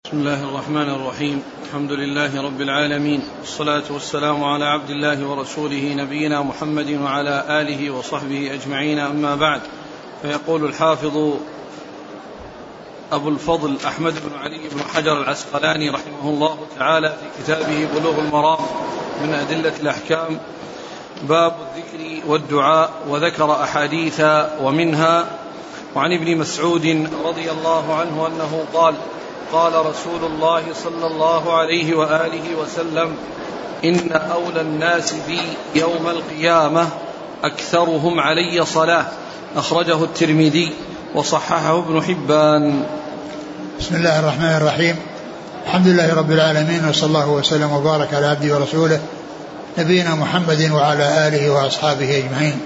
بسم الله الرحمن الرحيم. الحمد لله رب العالمين، والصلاة والسلام على عبد الله ورسوله نبينا محمد وعلى آله وصحبه أجمعين، أما بعد. فيقول الحافظ أبو الفضل أحمد بن علي بن حجر العسقلاني رحمه الله تعالى في كتابه بلوغ المرام من أدلة الأحكام: باب الذكر والدعاء، وذكر أحاديث ومنها: وعن ابن مسعود رضي الله عنه أنه قال: قال رسول الله صلى الله عليه وآله وسلم: إن أولى الناس بي يوم القيامة أكثرهم علي صلاة. أخرجه الترمذي وصححه ابن حبان. بسم الله الرحمن الرحيم. الحمد لله رب العالمين، وصلى الله وسلم وبارك على عبده ورسوله نبينا محمد وعلى آله وأصحابه أجمعين.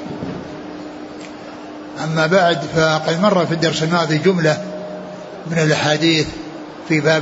أما بعد، فقد مر في الدرس الماضي جملة من الأحاديث في باب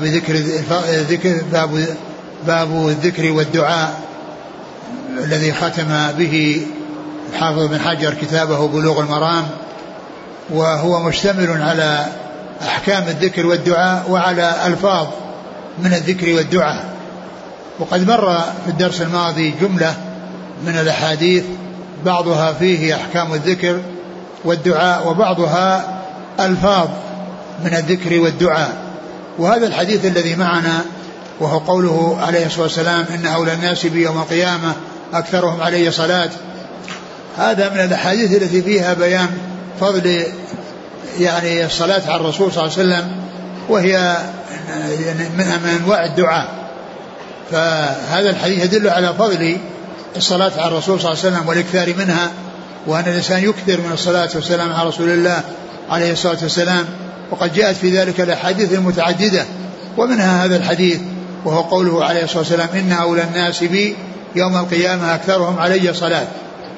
باب الذكر والدعاء الذي ختم به الحافظ بن حجر كتابه بلوغ المرام، وهو مشتمل على أحكام الذكر والدعاء وعلى ألفاظ من الذكر والدعاء. وقد مر في الدرس الماضي جملة من الأحاديث بعضها فيه أحكام الذكر والدعاء وبعضها ألفاظ من الذكر والدعاء. وهذا الحديث الذي معنا وهو قوله عليه الصلاة والسلام: إن أولى الناس بي يوم القيامة أكثرهم علي صلاة، هذا من الأحاديث التي فيها بيان فضل الصلاة على الرسول صلى الله عليه وسلم، وهي من أنواع الدعاء. فهذا الحديث يدل على فضل الصلاة على الرسول صلى الله عليه وسلم والإكثار منها، وأن الإنسان يكثر من الصلاة والسلام على رسول الله عليه الصلاة والسلام. وقد جاءت في ذلك الأحاديث المتعددة، ومنها هذا الحديث وهو قوله عليه الصلاة والسلام: إن أولى الناس بي يوم القيامة أكثرهم علي صلاة.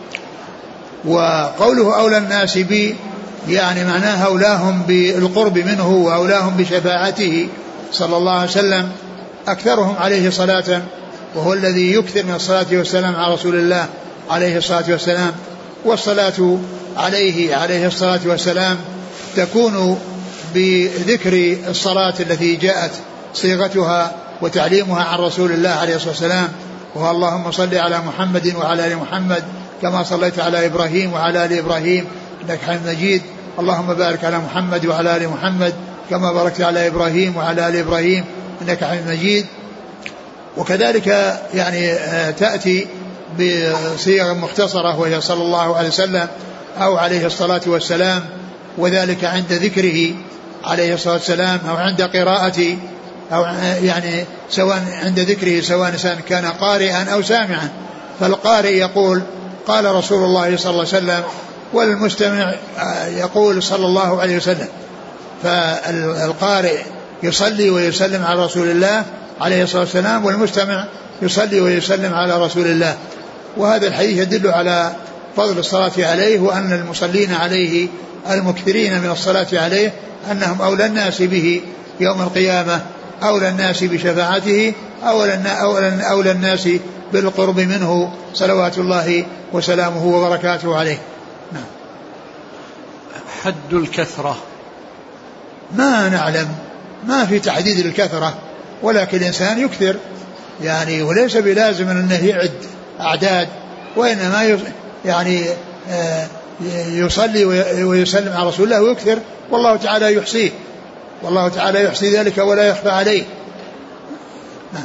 وقوله أولى الناس بي يعني معناها أولاهم بالقرب منه وأولاهم بشفاعته صلى الله عليه وسلم أكثرهم عليه صلاة، وهو الذي يكثر من الصلاة والسلام على رسول الله عليه الصلاة والسلام. والصلاة عليه الصلاة والسلام تكون بذكر الصلاة التي جاءت صيغتها وتعليمها عن رسول الله عليه الصلاة والسلام، وهو: اللهم صل على محمد وعلى آل محمد كما صليت على إبراهيم وعلى آل إبراهيم إنك حميد مجيد، اللهم بارك على محمد وعلى آل محمد كما باركت على إبراهيم وعلى آل إبراهيم إنك حميد مجيد. وكذلك تأتي بصيغ مختصرة وهي صلى الله عليه وسلم أو عليه الصلاة والسلام، وذلك عند ذكره عليه الصلاة والسلام أو عند قراءته، أو سواء عند ذكره سواء كان قارئا أو سامعا. فالقارئ يقول: قال رسول الله صلى الله عليه وسلم، والمستمع يقول: صلى الله عليه وسلم. فالقارئ يصلي ويسلم على رسول الله عليه الصلاة والسلام، والمستمع يصلي ويسلم على رسول الله. وهذا الحديث يدل على فضل الصلاة عليه، وأن المصلين عليه المكثرين من الصلاة عليه أنهم أولى الناس به يوم القيامة، أولى الناس بشفاعته، أولى الناس بالقرب منه صلوات الله وسلامه وبركاته عليه. نعم. حد الكثرة ما نعلم، ما في تحديد الكثرة، ولكن الإنسان يكثر وليس بلازم أنه يعد أعداد، وإنما يصلي ويسلم على رسول الله ويكثر، والله تعالى يحصيه، والله تعالى يحصي ذلك ولا يخفى عليه. نعم.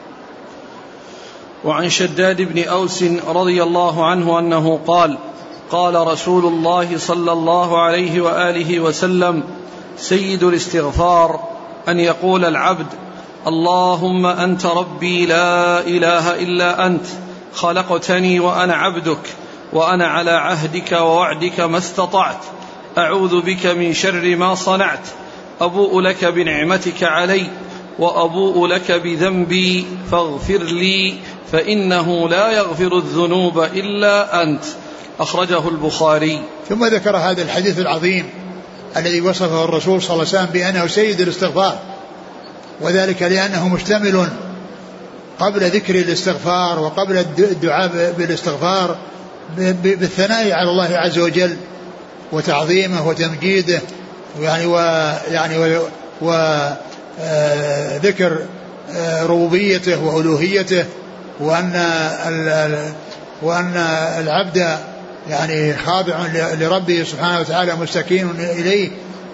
وعن شداد بن أوس رضي الله عنه أنه قال: قال رسول الله صلى الله عليه وآله وسلم: سيد الاستغفار أن يقول العبد: اللهم أنت ربي لا إله إلا أنت، خلقتني وأنا عبدك، وأنا على عهدك ووعدك ما استطعت، أعوذ بك من شر ما صنعت، أبوء لك بنعمتك علي وأبوء لك بذنبي فاغفر لي فإنه لا يغفر الذنوب إلا أنت. أخرجه البخاري. ثم ذكر هذا الحديث العظيم الذي وصفه الرسول صلى الله عليه وسلم بأنه سيد الاستغفار، وذلك لأنه مشتمل قبل ذكر الاستغفار وقبل الدعاء بالاستغفار بالثناء على الله عز وجل وتعظيمه وتمجيده، ذكر ربوبيته وألوهيته، وأن العبد يعني خاضع لربه سبحانه وتعالى مستكين إليه،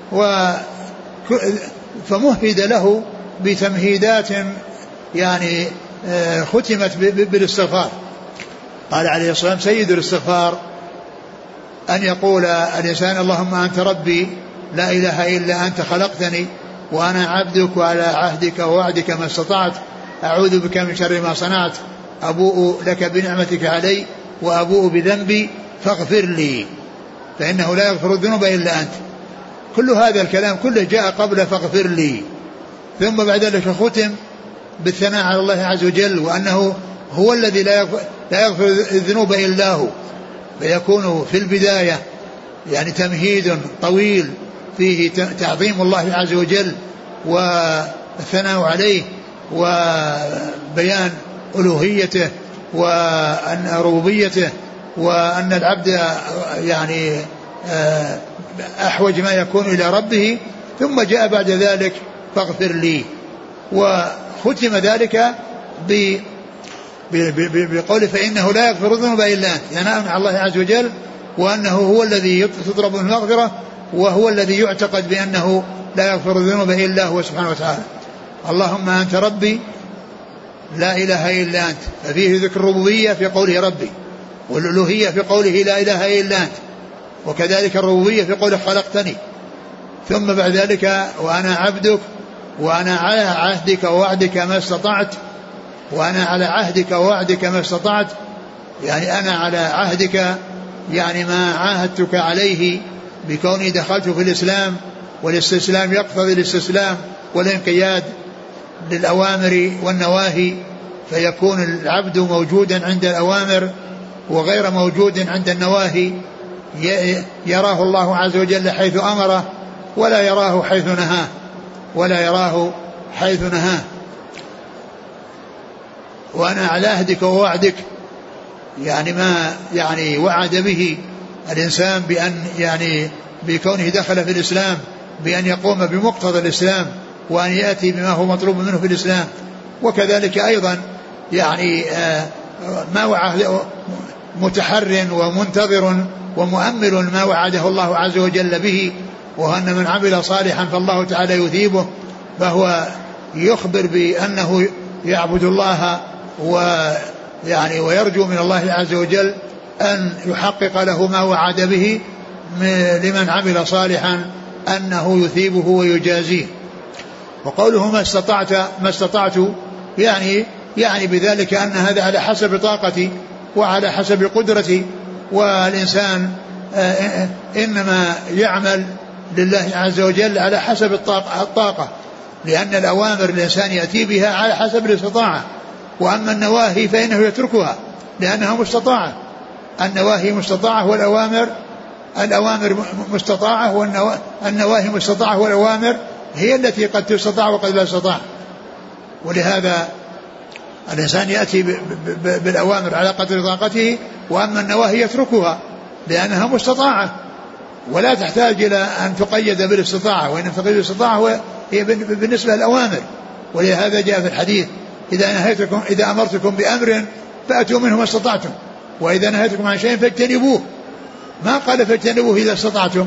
فمهد له بتمهيدات يعني ختمت بالاستغفار. قال عليه الصلاة والسلام: سيد الاستغفار أن يقول الإنسان: اللهم أنت ربي لا إله إلا أنت خلقتني وأنا عبدك وعلى عهدك ووعدك ما استطعت، أعوذ بك من شر ما صنعت، أبوء لك بنعمتك علي وأبوء بذنبي فاغفر لي فإنه لا يغفر الذنوب إلا أنت. كل هذا الكلام كله جاء قبل فاغفر لي، ثم بعد ذلك ختم بالثناء على الله عز وجل وأنه هو الذي لا يغفر الذنوب إلا هو، فيكون في البداية يعني تمهيد طويل فيه تعظيم الله عز وجل والثناء عليه وبيان ألوهيته وأن ربوبيته، وأن العبد يعني أحوج ما يكون إلى ربه، ثم جاء بعد ذلك فاغفر لي، وختم ذلك بقوله فإنه لا يغفر الذنوب إلا أنت، ينام على الله عز وجل وأنه هو الذي تطلب من المغفرة وهو الذي يعتقد بأنه لا يغفر الذنوب إلا هو سبحانه وتعالى. اللهم أنت ربي لا إله إلا أنت، ففيه ذكر الربوبية في قوله ربي، والألوهية في قوله لا إله إلا أنت، وكذلك الربوبية في قوله خلقتني، ثم بعد ذلك وأنا عبدك وأنا على عهدك ووعدك ما استطعت، وأنا على عهدك ووعدك ما استطعت، يعني أنا على عهدك يعني ما عاهدتك عليه بكوني دخلت في الإسلام، والاستسلام يقتضي الاستسلام والانقياد للأوامر والنواهي، فيكون العبد موجودا عند الأوامر وغير موجود عند النواهي، يراه الله عز وجل حيث أمره ولا يراه حيث نهاه. وأنا على عهدك ووعدك يعني ما يعني وعد به الإنسان بأن يعني بكونه دخل في الإسلام بأن يقوم بمقتضى الإسلام وأن يأتي بما هو مطلوب منه في الإسلام، وكذلك أيضا يعني ما وعد متحر ومنتظر ومؤمل ما وعده الله عز وجل به، وأن من عمل صالحا فالله تعالى يثيبه، فهو يخبر بأنه يعبد الله ويعني ويرجو من الله عز وجل أن يحقق له ما وعد به لمن عمل صالحا أنه يثيبه ويجازيه. وقوله ما استطعت يعني بذلك أن هذا على حسب طاقتي وعلى حسب قدرتي، والإنسان إنما يعمل لله عز وجل على حسب الطاقة، لأن الأوامر الإنسان يأتي بها على حسب الاستطاعة، وأما النواهي فإنه يتركها لأنها مستطاعة. النواهي مستطاعة الأوامر مستطاعة، والنواهي مستطاعة والأوامر هي التي قد تستطاع وقد لا تستطاع. ولهذا الإنسان يأتي بالأوامر على قدر طاقته، وأما النواهي يتركها لأنها مستطاعة ولا تحتاج إلى أن تقيد بالاستطاعة، وإن تقيد بالاستطاعة هي بالنسبة للأوامر. ولهذا جاء في الحديث إذا أمرتكم بأمر فأتوا منه ما استطعتم، وإذا نهيتكم عن شيء فاجتنبوه. ما قال فاجتنبوه إذا استطعتم.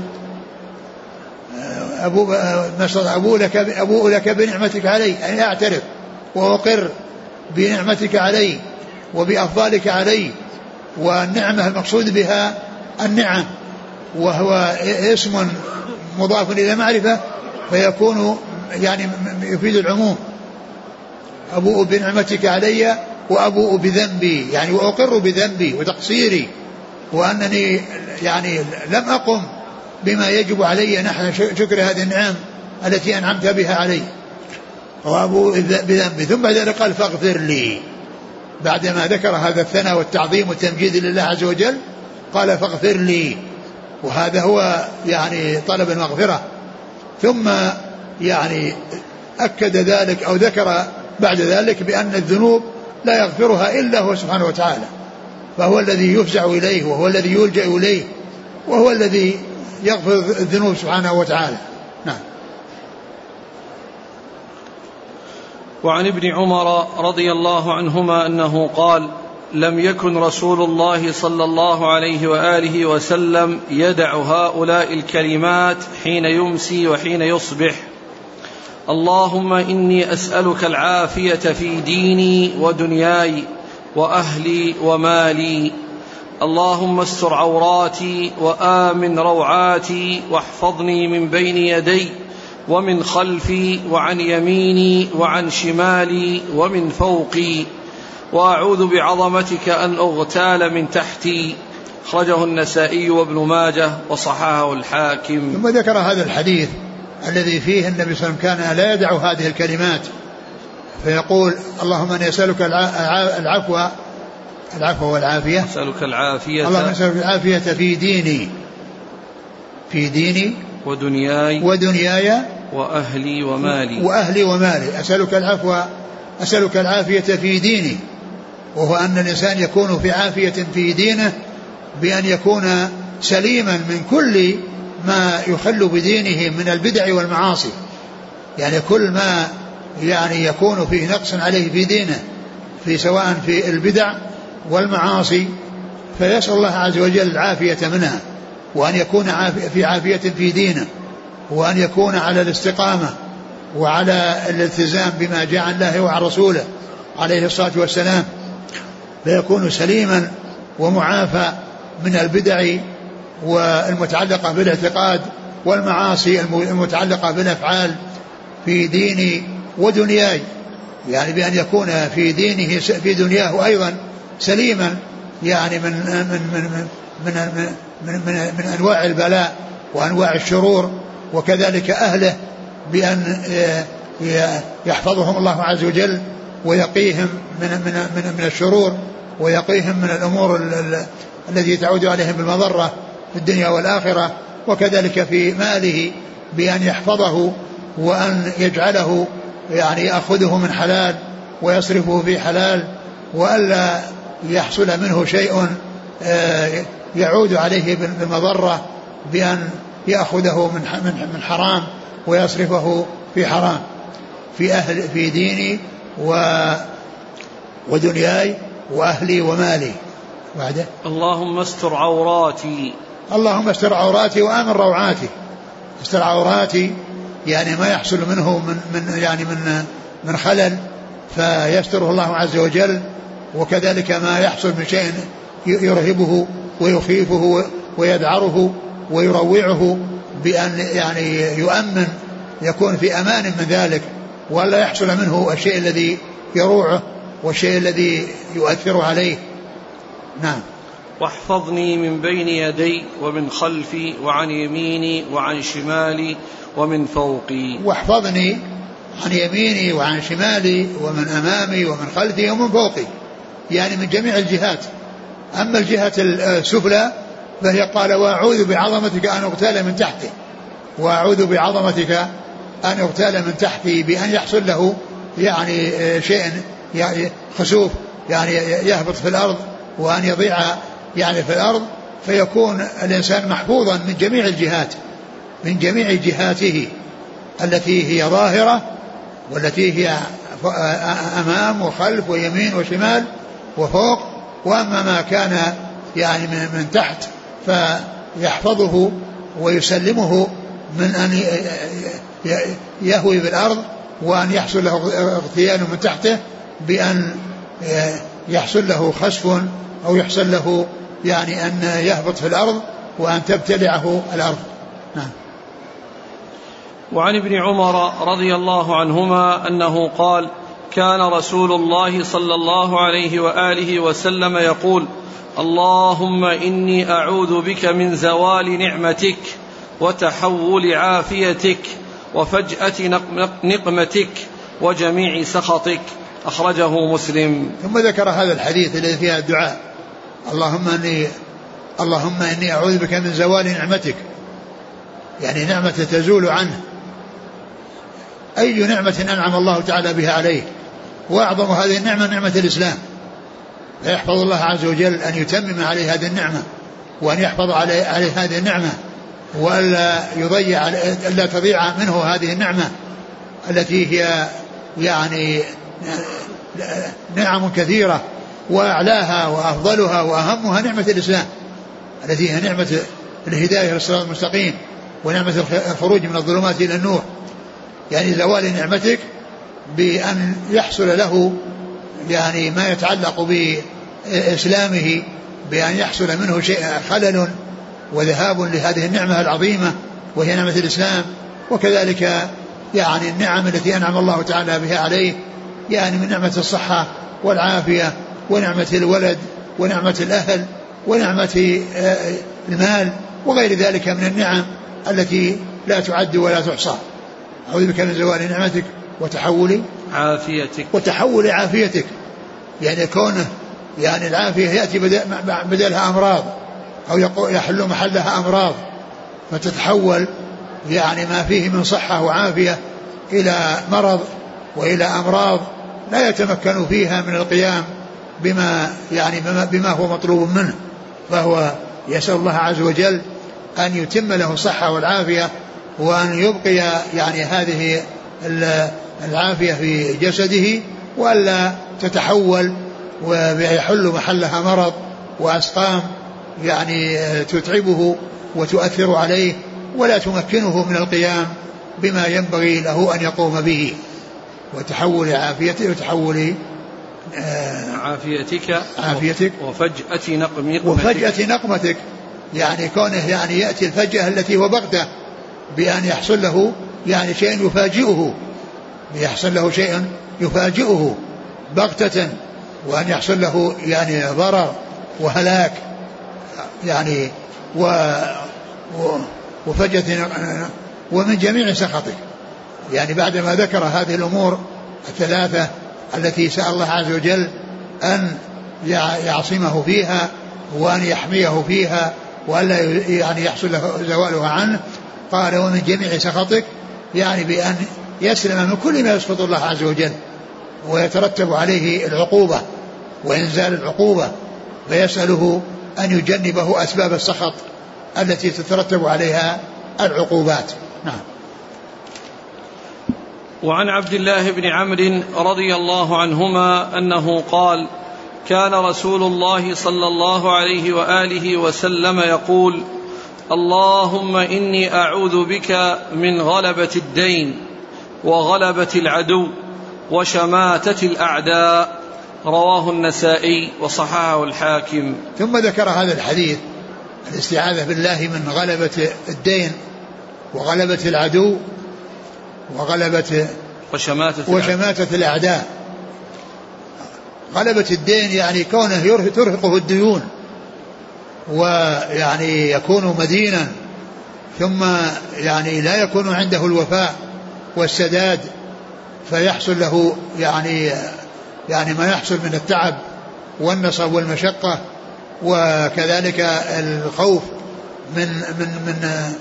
أبوء لك بنعمتك علي، يعني أعترف وأقر بنعمتك علي وبأفضالك علي، والنعمة المقصود بها النعم، وهو اسم مضاف إلى معرفة فيكون يعني يفيد العموم. أبوء بنعمتك علي وأبوء بذنبي، يعني وأقر بذنبي وتقصيري، وأنني يعني لم أقم بما يجب علي نحن شكر هذه النعم التي أنعمت بها علي، وأبوء بذنبي. ثم بعد ذلك قال فاغفر لي، بعدما ذكر هذا الثناء والتعظيم والتمجيد لله عز وجل قال فاغفر لي، وهذا هو يعني طلب المغفرة. ثم يعني أكد ذلك أو ذكر بعد ذلك بأن الذنوب لا يغفرها إلا هو سبحانه وتعالى، فهو الذي يفزع إليه وهو الذي يلجأ إليه وهو الذي يغفر الذنوب سبحانه وتعالى. نعم. وعن ابن عمر رضي الله عنهما أنه قال: لم يكن رسول الله صلى الله عليه وآله وسلم يدع هؤلاء الكلمات حين يمسي وحين يصبح: اللهم إني أسألك العافية في ديني ودنياي وأهلي ومالي، اللهم استر عوراتي وآمن روعاتي، واحفظني من بين يدي ومن خلفي وعن يميني وعن شمالي ومن فوقي، وأعوذ بعظمتك أن أغتال من تحتي. أخرجه النسائي وابن ماجه وصححه الحاكم. ثم ذكر هذا الحديث الذي فيه النبي صلى الله عليه وسلم كان لا يدع هذه الكلمات، فيقول: اللهم إني أسألك العفو والعافية، أسألك العافية، اللهم أسألك العافية في ديني ودنياي وأهلي ومالي. أسألك العافية في ديني، وهو أن الإنسان يكون في عافية في دينه بأن يكون سليما من كل ما يخل بدينه من البدع والمعاصي، يعني كل ما يعني يكون فيه نقص عليه في دينه سواء في البدع والمعاصي، فيسأل الله عز وجل العافية منها، وأن يكون في عافية في دينه، وأن يكون على الاستقامة وعلى الالتزام بما جاء عن الله وعن رسوله عليه الصلاة والسلام، فيكون سليما ومعافى من البدع والمتعلقة بالاعتقاد والمعاصي المتعلقة بالأفعال في ديني ودنياي، يعني بأن يكون في دينه في دنياه أيضا سليما، يعني من أنواع البلاء وأنواع الشرور، وكذلك أهله بأن يحفظهم الله عز وجل ويقيهم من الشرور، ويقيهم من الأمور التي تعود عليهم بالمضرة في الدنيا والآخرة، وكذلك في ماله بأن يحفظه وأن يجعله يعني يأخذه من حلال ويصرفه في حلال، وألا يحصل منه شيء يعود عليه بالمضرة بأن يأخذه من حرام ويصرفه في حرام. في ديني ودنياي وأهلي ومالي. بعده: اللهم استر عوراتي، اللهم استر عوراتي وآمن روعاتي. استر عوراتي يعني ما يحصل منه من خلل فيستره الله عز وجل، وكذلك ما يحصل من شيء يرهبه ويخيفه ويدعره ويروعه بأن يعني يؤمن، يكون في أمان من ذلك، ولا يحصل منه الشيء الذي يروعه والشيء الذي يؤثر عليه. نعم. واحفظني من بين يدي ومن خلفي وعن يميني وعن شمالي ومن فوقي. واحفظني عن يميني وعن شمالي ومن أمامي ومن خلفي ومن فوقي، يعني من جميع الجهات. أما الجهة السفلى فهي قال: وأعوذ بعظمتك أن أغتال من تحتي، وأعوذ بعظمتك أن أغتال من تحتي، بأن يحصل له يعني شيء يعني خسوف، يعني يهبط في الأرض وأن يضيع يعني في الأرض، فيكون الإنسان محفوظا من جميع الجهات، من جميع جهاته التي هي ظاهرة والتي هي أمام وخلف ويمين وشمال وفوق. وأما ما كان يعني من تحت فيحفظه ويسلمه من أن يهوي بالأرض وأن يحصل له اغتيال من تحته، بأن يحصل له خسف أو يحصل له يعني أن يهبط في الأرض وأن تبتلعه الأرض. نعم. وعن ابن عمر رضي الله عنهما أنه قال: كان رسول الله صلى الله عليه وآله وسلم يقول: اللهم إني أعوذ بك من زوال نعمتك وتحول عافيتك وفجأة نقمتك وجميع سخطك. أخرجه مسلم. ثم ذكر هذا الحديث الذي فيها الدعاء: اللهم إني أعوذ بك من زوال نعمتك، يعني نعمة تزول عنه. أي نعمة أنعم الله تعالى بها عليه، وأعظم هذه النعمة نعمة الإسلام، فيحفظ الله عز وجل أن يتمم عليه هذه النعمة، وأن يحفظ عليه هذه النعمة، وألا يضيع، ألا تضيع منه هذه النعمة التي هي يعني نعم كثيرة، وأعلاها وأفضلها وأهمها نعمة الإسلام التي هي نعمة الهداية للصراط المستقيم، ونعمة الخروج من الظلمات إلى النور. يعني زوال نعمتك بأن يحصل له يعني ما يتعلق بإسلامه، بأن يحصل منه شيء خلل وذهاب لهذه النعمة العظيمة وهي نعمة الإسلام. وكذلك يعني النعم التي أنعم الله تعالى بها عليه، يعني من نعمة الصحة والعافية ونعمة الولد ونعمة الأهل ونعمة المال وغير ذلك من النعم التي لا تعد ولا تحصى. أعوذ بك من زوال نعمتك وتحول عافيتك. يعني كونه يعني العافية يأتي بدلها أمراض أو يحل محلها أمراض، فتتحول يعني ما فيه من صحة وعافية إلى مرض وإلى أمراض لا يتمكن فيها من القيام بما هو مطلوب منه. فهو يسأل الله عز وجل أن يتم له الصحة والعافية، وأن يبقي يعني هذه العافية في جسده، وألا تتحول ويحل محلها مرض وأسقام يعني تتعبه وتؤثر عليه ولا تمكنه من القيام بما ينبغي له أن يقوم به. وتحول عافيته وتحول عافيتك وفجأة نقمتك. يعني كونه يعني يأتي الفجأة التي هو بغتة، بأن يحصل له يعني شيء يفاجئه بغتة، وأن يحصل له يعني ضرر وهلاك يعني وفجأة ومن جميع سخطك. يعني بعدما ذكر هذه الأمور الثلاثة التي سأل الله عز وجل أن يعصمه فيها وأن يحميه فيها وألا يعني يحصل له زوالها عنه، قال ومن جميع سخطك، يعني بأن يسلم من كل ما يسخط الله عز وجل ويترتب عليه العقوبة وإنزال العقوبة، فيسأله أن يجنبه أسباب السخط التي تترتب عليها العقوبات. نعم. وعن عبد الله بن عمرو رضي الله عنهما أنه قال: كان رسول الله صلى الله عليه وآله وسلم يقول: اللهم إني أعوذ بك من غلبة الدين وغلبة العدو وشماتة الأعداء. رواه النسائي وصححه الحاكم. ثم ذكر هذا الحديث الاستعاذة بالله من غلبة الدين وغلبة العدو وغلبة وشماتة الأعداء. غلبة الدين يعني كونه ترهقه الديون، ويعني يكون مدينا ثم يعني لا يكون عنده الوفاء والسداد، فيحصل له يعني ما يحصل من التعب والنصب والمشقة، وكذلك الخوف من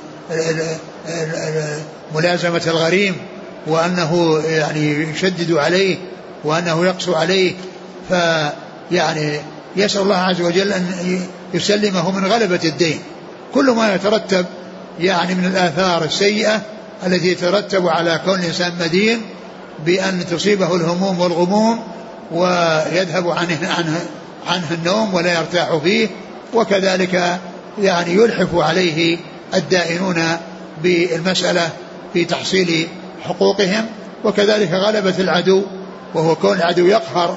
ملازمة الغريم، وأنه يعني يشدد عليه وأنه يقسو عليه، فيعني يسأل الله عز وجل أن يسلمه من غلبة الدين. كل ما يترتب يعني من الآثار السيئة التي يترتب على كون الإنسان مدين، بأن تصيبه الهموم والغموم ويذهب عنه النوم ولا يرتاح فيه، وكذلك يعني يلحف عليه الدائنون بالمسألة في تحصيل حقوقهم. وكذلك غلبة العدو، وهو كون العدو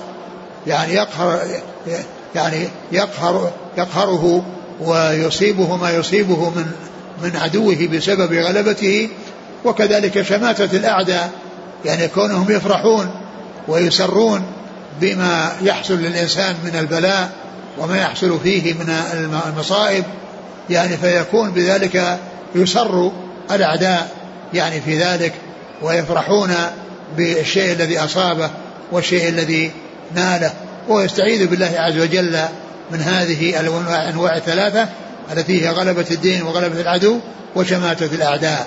يقهره ويصيبه ما يصيبه من عدوه بسبب غلبته. وكذلك شماتة الأعداء، يعني كونهم يفرحون ويسرون بما يحصل للإنسان من البلاء وما يحصل فيه من المصائب، يعني فيكون بذلك يسر الأعداء يعني في ذلك، ويفرحون بالشيء الذي أصابه والشيء الذي ناله، ويستعيذ بالله عز وجل من هذه الأنواع الثلاثة التي هي غلبة الدين وغلبة العدو وشماتة الأعداء.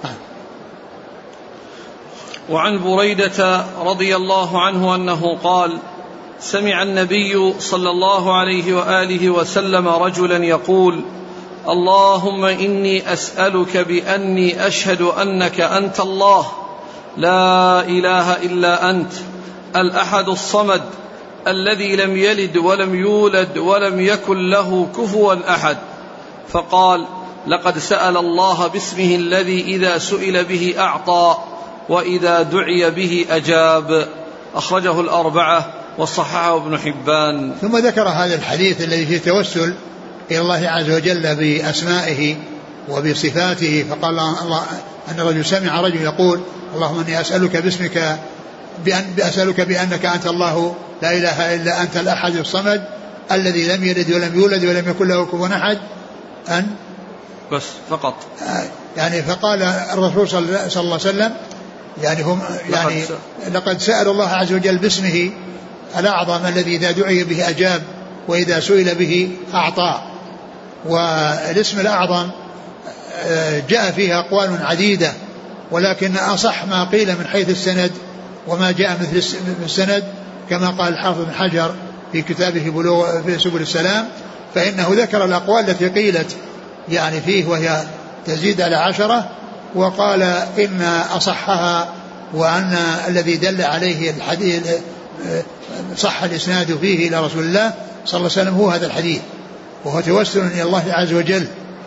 وعن بريدة رضي الله عنه أنه قال: سمع النبي صلى الله عليه وآله وسلم رجلا يقول: اللهم إني أسألك بأني أشهد أنك أنت الله لا إله إلا أنت الأحد الصمد الذي لم يلد ولم يولد ولم يكن له كفوا أحد. فقال: لقد سأل الله باسمه الذي إذا سئل به أعطى وإذا دعي به أجاب. أخرجه الأربعة وصححه ابن حبان. ثم ذكر هذا الحديث الذي فيه توسل إلى الله عز وجل بأسمائه وبصفاته. فقال الله أن الرجل سمع رجل يقول: اللهم إني أسألك باسمك أسألك بأنك أنت الله لا إله إلا أنت الأحد الصمد الذي لم يلد ولم يولد ولم يكن له كفوا أحد أن بس فقط يعني. فقال الرسول صلى الله عليه وسلم يعني هم يعني لقد سأل الله عز وجل باسمه الأعظم الذي إذا دعي به أجاب وإذا سئل به أعطى. والاسم الأعظم جاء فيه أقوال عديدة، ولكن أصح ما قيل من حيث السند وما جاء مثل السند كما قال الحافظ بن حجر في كتابه بلوغ في سبل السلام، فإنه ذكر الأقوال التي قيلت يعني فيه وهي تزيد على 10، وقال إن أصحها وأن الذي دل عليه الحديث صح الإسناد فيه إلى رسول الله صلى الله عليه وسلم هو هذا الحديث، وهو توسل إلى الله عز وجل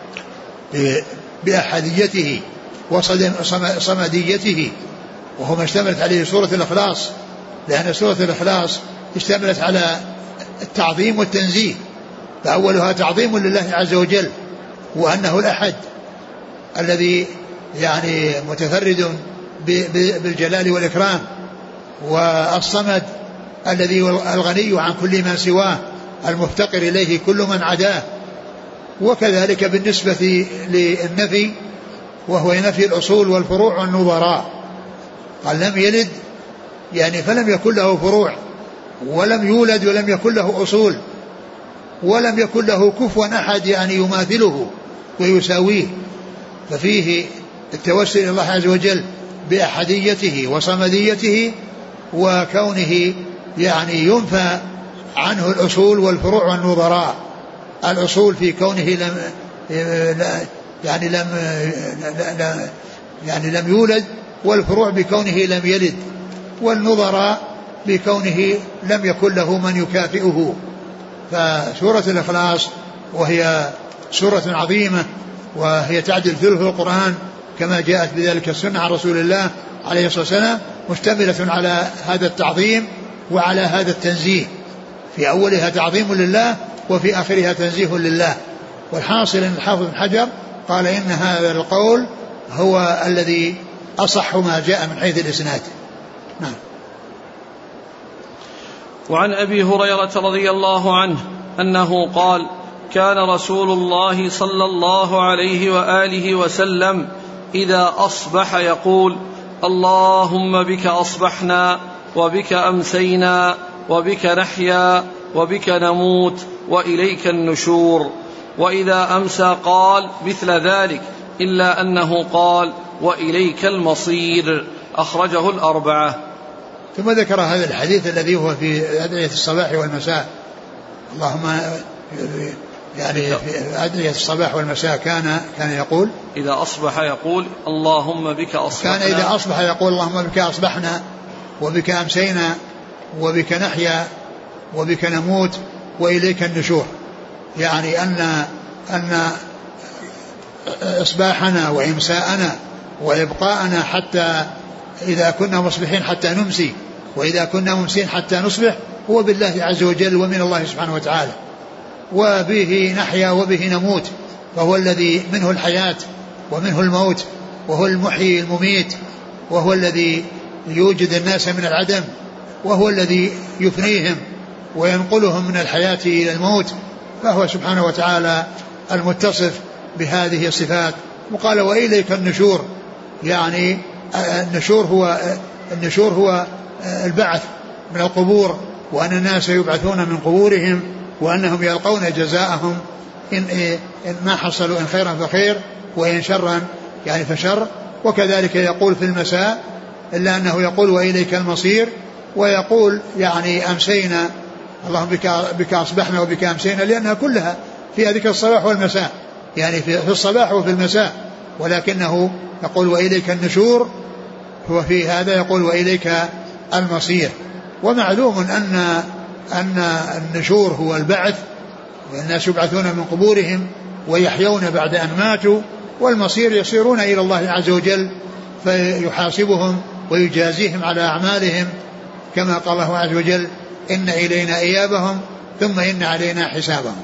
بأحديته وصمديته، وهو ما اشتملت عليه سورة الإخلاص، لأن سورة الإخلاص اشتملت على التعظيم والتنزيه، فأولها تعظيم لله عز وجل وأنه الأحد الذي يعني متفرد بالجلال والإكرام، والصمد الذي الغني عن كل من سواه المفتقر إليه كل من عداه. وكذلك بالنسبة للنفي وهو نفي الأصول والفروع والنظراء، قال لم يلد يعني فلم يكن له فروع، ولم يولد ولم يكن له أصول، ولم يكن له كفوا أحد يعني يماثله ويساويه. ففيه التوسل إلى الله عز وجل بأحديته وصمديته، وكونه يعني ينفى عنه الأصول والفروع والنظراء. الأصول في كونه لم يولد، والفروع بكونه لم يلد، والنظراء بكونه لم يكن له من يكافئه. فسورة الإخلاص وهي سورة عظيمة، وهي تعدل ثلث القرآن كما جاءت بذلك السنة عن رسول الله عليه الصلاة والسلام، مشتملة على هذا التعظيم وعلى هذا التنزيه، في أولها تعظيم لله وفي آخرها تنزيه لله. والحاصل أن الحافظ بن حجر قال إن هذا القول هو الذي أصح ما جاء من حيث الإسناد. نعم. وعن أبي هريرة رضي الله عنه أنه قال: كان رسول الله صلى الله عليه وآله وسلم إذا أصبح يقول: اللهم بك أصبحنا وبك أمسينا وبك نحيا وبك نموت وإليك النشور. وإذا أمسى قال مثل ذلك، إلا أنه قال: وإليك المصير. أخرجه الأربعة. ثم ذكر هذا الحديث الذي هو في أدعية الصباح والمساء. اللهم يعني في أدعية الصباح والمساء كان يقول إذا أصبح يقول: اللهم بك أصبحنا. كان إذا أصبح يقول: اللهم بك أصبحنا وبك أمسينا وبك نحيا وبك نموت وإليك النشور. يعني أن إصباحنا وإمساءنا وإبقاءنا حتى إذا كنا مصبحين حتى نمسي، وإذا كنا ممسين حتى نصبح، هو بالله عز وجل ومن الله سبحانه وتعالى، وبه نحيا وبه نموت، فهو الذي منه الحياة ومنه الموت، وهو المحيي المميت، وهو الذي يوجد الناس من العدم، وهو الذي يفنيهم وينقلهم من الحياة إلى الموت، فهو سبحانه وتعالى المتصف بهذه الصفات. وقال: وإليك النشور، يعني النشور هو البعث من القبور، وأن الناس يبعثون من قبورهم، وأنهم يلقون جزاءهم إن ما حصلوا إن خيرا فخير وإن شرا يعني فشر. وكذلك يقول في المساء، إلا أنه يقول: وإليك المصير، ويقول يعني أمسينا، اللهم بك أصبحنا وبك أمسينا، لأنها كلها فيها ذكر الصباح والمساء، يعني في الصباح وفي المساء، ولكنه يقول: وإليك النشور، هو في هذا يقول وإليك المصير. ومعلوم أن النشور هو البعث، والناس يبعثون من قبورهم ويحيون بعد أن ماتوا، والمصير يصيرون إلى الله عز وجل فيحاسبهم ويجازيهم على أعمالهم، كما قال الله عز وجل إن إلينا إيابهم ثم إن علينا حسابهم.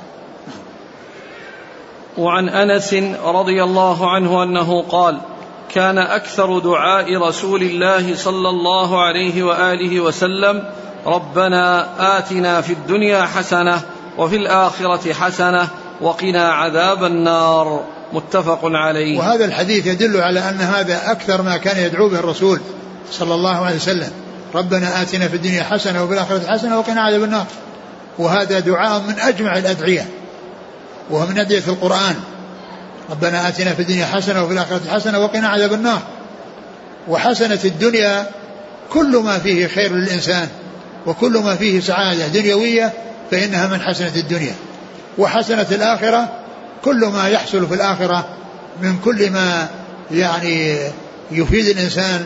وعن أنس رضي الله عنه أنه قال كان أكثر دعاء رسول الله صلى الله عليه وآله وسلم ربنا آتنا في الدنيا حسنة وفي الآخرة حسنة وقنا عذاب النار، متفق عليه. وهذا الحديث يدل على أن هذا أكثر ما كان يدعو به الرسول صلى الله عليه وسلم، ربنا آتنا في الدنيا حسنة وفي الآخرة حسنة وقنا عذاب النار. وهذا دعاء من أجمع الأدعية، وهو من أدعية القرآن، ربنا آتنا في الدنيا حسنة وفي الآخرة حسنة وقنا عذاب النار. وحسنة الدنيا كل ما فيه خير للإنسان وكل ما فيه سعادة دنيوية فإنها من حسنة الدنيا. وحسنة الآخرة كل ما يحصل في الآخرة من كل ما يعني يفيد الإنسان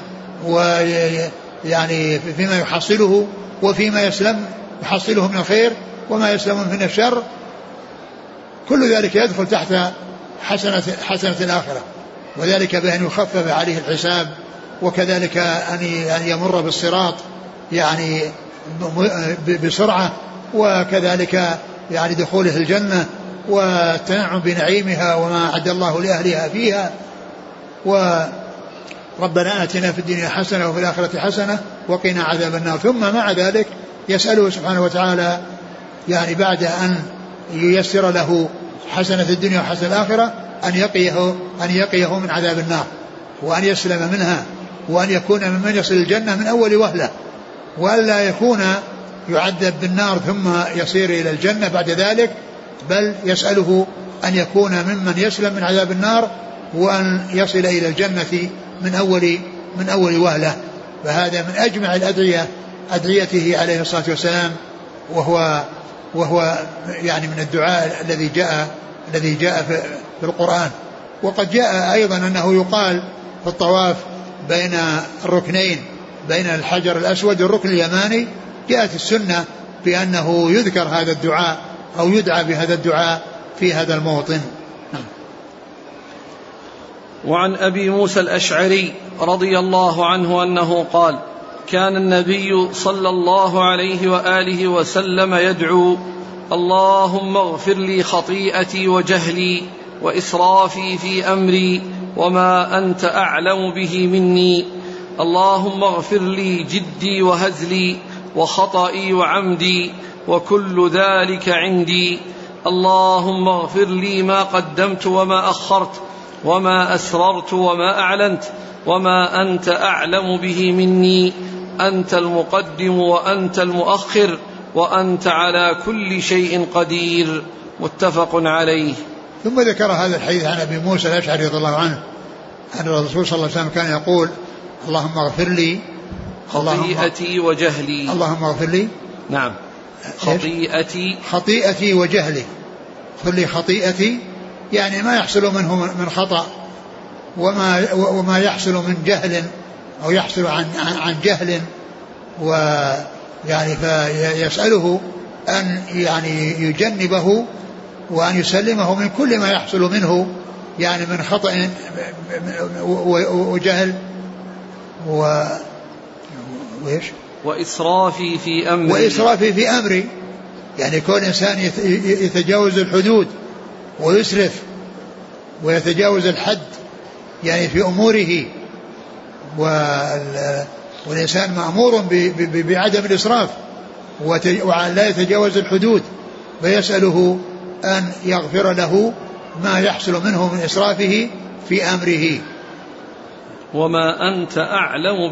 ويعني فيما يحصله وفيما يسلم يحصله من الخير وما يسلم من الشر، كل ذلك يدخل تحت حسنة الآخرة، وذلك بأن يخفف عليه الحساب، وكذلك أن يمر بالصراط يعني بسرعة، وكذلك يعني دخوله الجنة والتنعم بنعيمها وما أعد الله لأهلها فيها. وربنا آتنا في الدنيا حسنة وفي الآخرة حسنة وقنا عذاب النار. ثم مع ذلك يسأله سبحانه وتعالى يعني بعد أن ييسر له حسنة الدنيا وحسنة الآخرة أن يقيه من عذاب النار، وأن يسلم منها، وأن يكون ممن يصل الجنة من أول وهلة، وألا يكون يعذب بالنار ثم يصير إلى الجنة بعد ذلك، بل يسأله أن يكون ممن يسلم من عذاب النار وأن يصل إلى الجنة من أول وهلة. فهذا من أجمع الأدعية أدعيته عليه الصلاة والسلام، وهو يعني من الدعاء الذي جاء في القرآن. وقد جاء أيضا أنه يقال في الطواف بين الركنين، بين الحجر الأسود والركن اليماني، جاءت السنة بأنه يذكر هذا الدعاء أو يدعى بهذا الدعاء في هذا الموطن. وعن أبي موسى الأشعري رضي الله عنه أنه قال كان النبي صلى الله عليه وآله وسلم يدعو اللهم اغفر لي خطيئتي وجهلي وإسرافي في أمري وما أنت أعلم به مني، اللهم اغفر لي جدي وهزلي وخطئي وعمدي وكل ذلك عندي، اللهم اغفر لي ما قدمت وما أخرت وما أسررت وما أعلنت وما أنت أعلم به مني، أنت المقدم وأنت المؤخر وأنت على كل شيء قدير، متفق عليه. ثم ذكر هذا الحديث عن أبي موسى الأشعري رضي الله عنه أن الرسول صلى الله عليه وسلم كان يقول اللهم اغفر لي خطيئتي وجهلي. اللهم اغفر لي نعم خطيئتي وجهلي. اغفر لي خطيئتي يعني ما يحصل منه من خطأ وما يحصل من جهل أو يحصل عن جهل، ويعني فيسأله أن يعني يجنبه وأن يسلمه من كل ما يحصل منه يعني من خطأ وجهل وإسرافي في أمري يعني كون إنسان يتجاوز الحدود ويسرف ويتجاوز الحد يعني في أموره، والإنسان مأمور بعدم الإسراف وأن لا يتجاوز الحدود، فيسأله أن يغفر له ما يحصل منه من إسرافه في أمره. وما أنت أعلم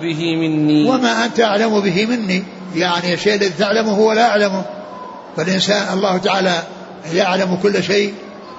به مني يعني الشيء الذي تعلمه هو لا أعلمه، فالإنسان الله تعالى يعلم كل شيء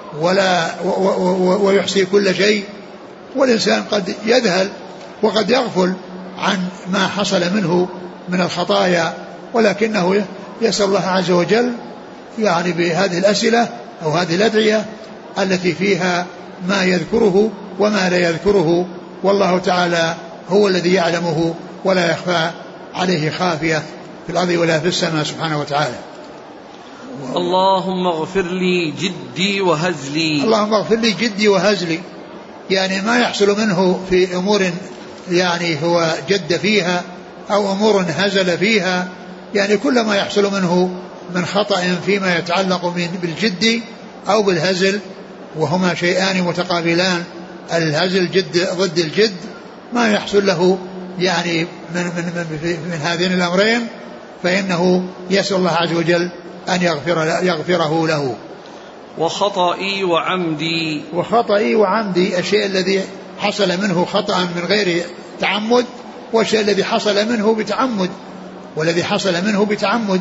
ويحصي كل شيء، والإنسان قد يذهل وقد يغفل عن ما حصل منه من الخطايا، ولكنه يسأل الله عز وجل يعني بهذه الأسئلة أو هذه الأدعية التي فيها ما يذكره وما لا يذكره، والله تعالى هو الذي يعلمه ولا يخفى عليه خافية في الأرض ولا في السماء سبحانه وتعالى. اللهم اغفر لي جدي وهزلي. اللهم اغفر لي جدي وهزلي، يعني ما يحصل منه في أمور يعني هو جد فيها أو أمور هزل فيها، يعني كل ما يحصل منه من خطأ فيما يتعلق بالجد أو بالهزل، وهما شيئان متقابلان، الهزل جد ضد الجد، ما يحصل له يعني من هذين الأمرين فإنه يسأل الله عز وجل أن يغفره له. وخطئي وعمدي. وخطئي وعمدي، الشيء الذي حصل منه خطأ من غير تعمد، والشيء الذي حصل منه بتعمد، والذي حصل منه بتعمد.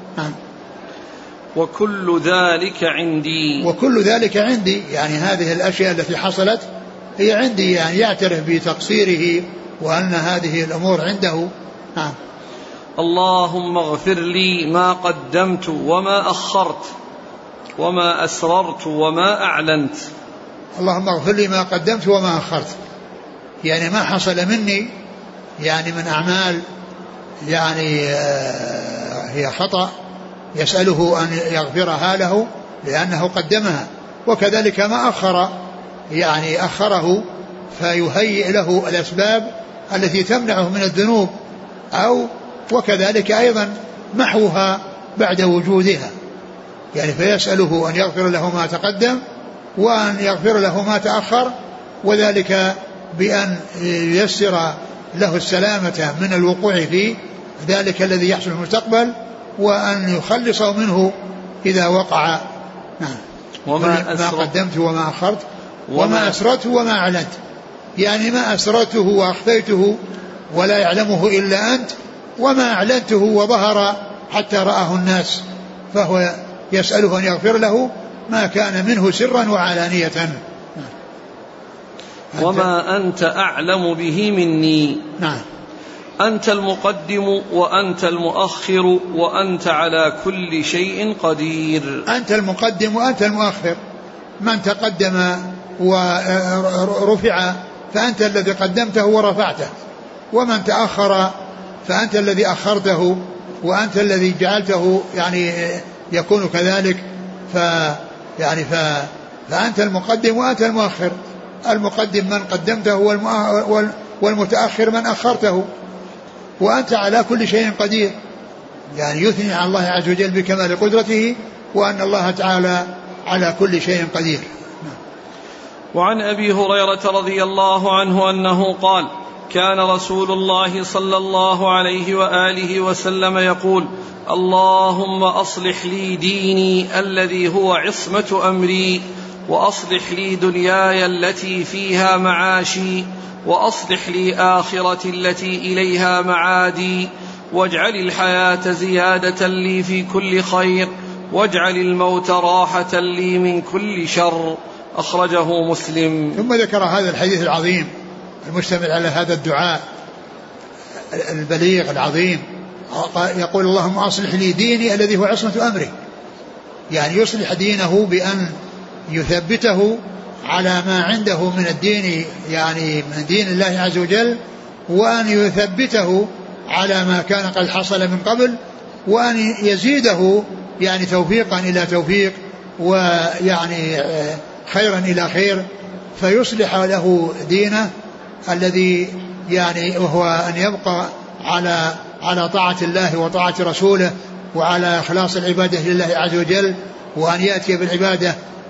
وكل ذلك عندي. وكل ذلك عندي، يعني هذه الأشياء التي حصلت هي عندي، يعني يعترف بتقصيره وأن هذه الأمور عنده. اللهم اغفر لي ما قدمت وما أخرت وما أسررت وما أعلنت. اللهم اغفر لي ما قدمت وما أخرت، يعني ما حصل مني يعني من أعمال يعني هي خطأ يسأله أن يغفرها له لأنه قدمها، وكذلك ما أخر يعني أخره فيهيئ له الأسباب التي تمنعه من الذنوب، أو وكذلك أيضا محوها بعد وجودها، يعني فيسأله أن يغفر له ما تقدم وأن يغفر له ما تأخر، وذلك بأن ييسر له السلامة من الوقوع في ذلك الذي يحصل في المستقبل، وأن يخلصه منه إذا وقع. ما قدمت وما أخرت وما أسرته وما أعلنت، يعني ما أسرته وأخفيته ولا يعلمه إلا أنت، وما أعلنته وظهر حتى رآه الناس، فهو يسأله أن يغفر له ما كان منه سرا وعلانية. وما أنت أعلم به مني. نعم. أنت المقدم وأنت المؤخر وأنت على كل شيء قدير. أنت المقدم وأنت المؤخر، من تقدم ورفع فأنت الذي قدمته ورفعته، ومن تأخر فأنت الذي أخرته وأنت الذي جعلته يعني يكون كذلك، فأنت المقدم وأنت المؤخر، المقدم من قدمته والمتأخر من أخرته، وأنت على كل شيء قدير، يعني يثني على الله عز وجل بكمال قدرته وأن الله تعالى على كل شيء قدير. وعن أبي هريرة رضي الله عنه أنه قال: كان رسول الله صلى الله عليه وآله وسلم يقول: اللهم أصلح لي ديني الذي هو عصمة أمري، وأصلح لي دنياي التي فيها معاشي، وأصلح لي آخرتي التي إليها معادي، واجعل الحياة زيادة لي في كل خير، واجعل الموت راحة لي من كل شر. أخرجه مسلم. ثم ذكر هذا الحديث العظيم المشتمل على هذا الدعاء البليغ العظيم، يقول: اللهم أصلح لي ديني الذي هو عصمة أمري، يعني يصلح دينه بأن يثبته على ما عنده من الدين، يعني من دين الله عز وجل، وأن يثبته على ما كان قد حصل من قبل، وأن يزيده يعني توفيقا إلى توفيق، ويعني خيرا إلى خير، فيصلح له دينه الذي يعني وهو أن يبقى على طاعة الله وطاعة رسوله، وعلى إخلاص العبادة لله عز وجل، وأن يأتي بالعبادة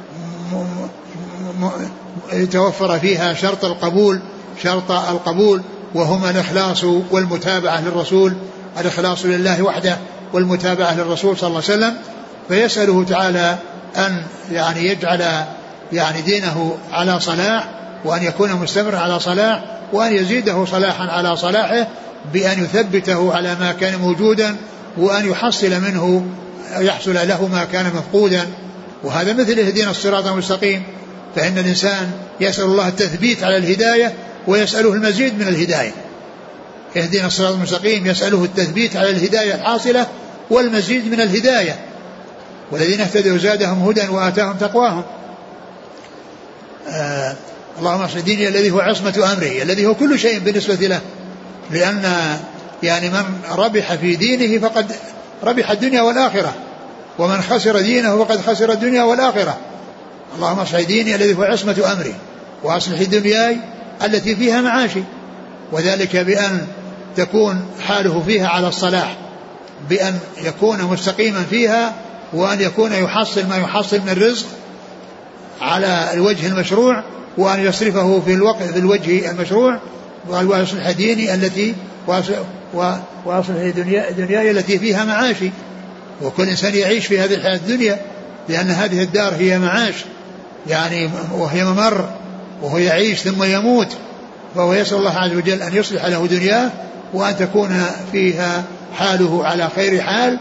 يتوفر فيها شرط القبول وهما الإخلاص والمتابعة للرسول، الإخلاص لله وحده والمتابعة للرسول صلى الله عليه وسلم. فيسأله تعالى أن يعني يجعل يعني دينه على صلاح، وأن يكون مستمر على صلاح، وأن يزيده صلاحا على صلاحه بأن يثبته على ما كان موجودا، وأن يحصل له ما كان مفقودا. وهذا مثل اهدنا الصراط المستقيم، فإن الإنسان يسأل الله التثبيت على الهداية ويسأله المزيد من الهداية. اهدنا الصراط المستقيم يسأله التثبيت على الهداية الحاصلة والمزيد من الهداية، والذين اهتدوا زادهم هدى وآتاهم تقواهم. اللهم اصلح ديني الذي هو عصمة أمري، الذي هو كل شيء بالنسبة له، لأن يعني من ربح في دينه فقد ربح الدنيا والآخرة، ومن خسر دينه فقد خسر الدنيا والآخرة. اللهم اصلح ديني الذي هو عصمة أمري وأصلح دنياي التي فيها معاشي، وذلك بأن تكون حاله فيها على الصلاح، بأن يكون مستقيما فيها، وأن يكون يحصل ما يحصل من الرزق على الوجه المشروع، وأن يصرفه في الوجه المشروع، وأصلح ديني التي وأصلح دنياي التي فيها معاشي. وكل إنسان يعيش في هذه الحياة الدنيا، لأن هذه الدار هي معاش يعني، وهي ممر، وهو يعيش ثم يموت، فهو يسأل الله عز وجل أن يصلح له دنياه، وأن تكون فيها حاله على خير حال،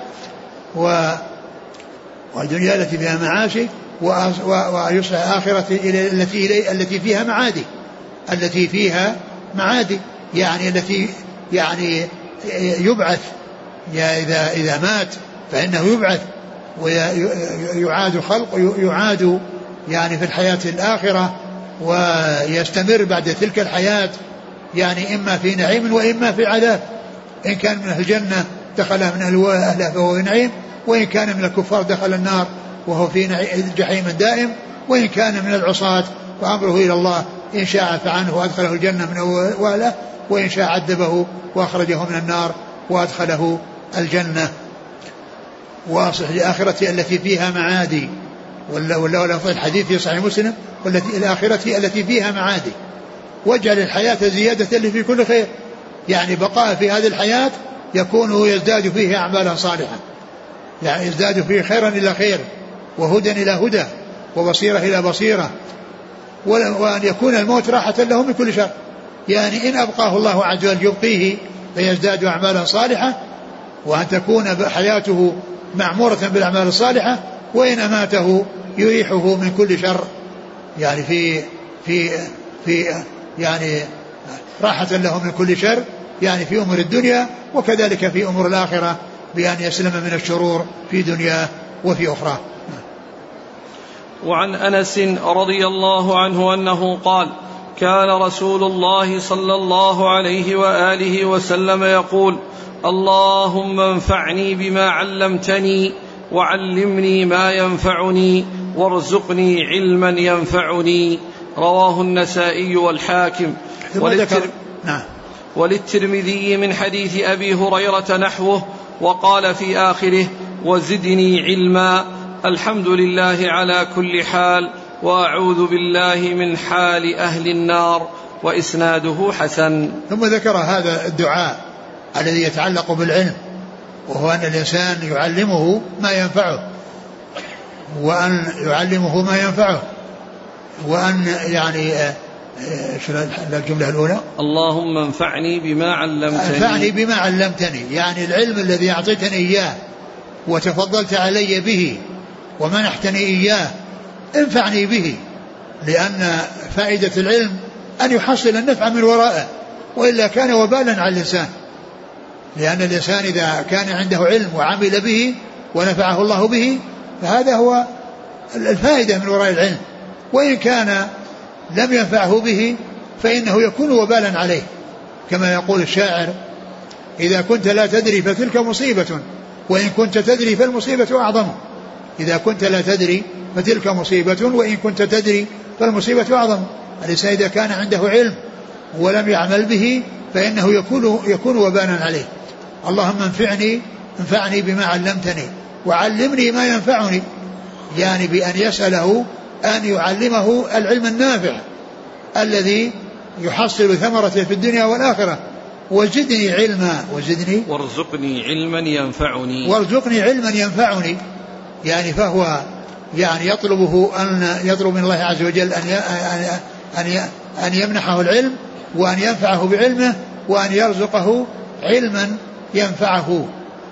والدنيا التي فيها معاشي، ويصلح آخرته التي فيها معادي، التي فيها معادي يعني التي يعني يبعث، إذا مات فإنه يبعث ويعاد خلق، يعاد يعني في الحياة الآخرة، ويستمر بعد تلك الحياة يعني إما في نعيم وإما في عذاب. إن كان من أهل الجنة دخل من أهلها فهو في نعيم، وإن كان من الكفار دخل النار وهو في جحيم دائم، وإن كان من العصاة وأمره إلى الله، إن شاء فعنه وأدخله الجنة من أوله، وإن شاء عذبه وأخرجه من النار وأدخله الجنة. وأصلح لآخرة التي فيها معادي، ولا الحديث في صحيح مسلم، والتي الآخرة التي فيها معادي، واجعل الحياة زيادة لي في كل خير، يعني بقاء في هذه الحياة يكون يزداد فيه أعمالا صالحة، يعني يزداد فيه خيرا إلى خير، وهدى إلى هدى، وبصيرة إلى بصيرة، وأن يكون الموت راحة له من كل شر، يعني إن أبقاه الله عز وجل يبقيه فيزداد أعمالا صالحة، وأن تكون حياته معمورة بالأعمال الصالحة، وإن أماته يريحه من كل شر، يعني في يعني راحة له من كل شر، يعني في أمور الدنيا، وكذلك في أمور الآخرة، بأن يسلم من الشرور في دنياه وفي أخرى. وعن أنس رضي الله عنه أنه قال: كان رسول الله صلى الله عليه وآله وسلم يقول: اللهم انفعني بما علمتني، وعلمني ما ينفعني، وارزقني علما ينفعني. رواه النسائي والحاكم. وللترمذي من حديث أبي هريرة نحوه، وقال في آخره: وزدني علما. الحمد لله على كل حال، وأعوذ بالله من حال أهل النار. وإسناده حسن. ثم ذكر هذا الدعاء الذي يتعلق بالعلم، وهو أن الإنسان يعلمه ما ينفعه، وأن يعلمه ما ينفعه، وأن يعني الجملة الأولى: اللهم انفعني بما علمتني. انفعني بما علمتني، يعني العلم الذي أعطيتني إياه وتفضلت علي به ومنحتني إياه، انفعني به، لأن فائدة العلم أن يحصل النفع من ورائه، وإلا كان وبالا على الإنسان، لأن الإنسان إذا كان عنده علم وعمل به ونفعه الله به، فهذا هو الفائدة من وراء العلم، وإن كان لم ينفعه به فإنه يكون وبالا عليه، كما يقول الشاعر: إذا كنت لا تدري فتلك مصيبة، وإن كنت تدري فالمصيبة أعظم. إذا كنت لا تدري فتلك مصيبة، وإن كنت تدري فالمصيبة أعظم. الإنسان إذا كان عنده علم ولم يعمل به فإنه يكون وبالا عليه. اللهم انفعني بما علمتني، وعلمني ما ينفعني، يعني بأن يسأله أن يعلمه العلم النافع الذي يحصل ثمرته في الدنيا والآخرة. وزدني علما، وارزقني علما ينفعني، وارزقني علما ينفعني، يعني فهو يعني يطلب من الله عز وجل أن يمنحه العلم، وأن ينفعه بعلمه، وأن يرزقه علما ينفعه،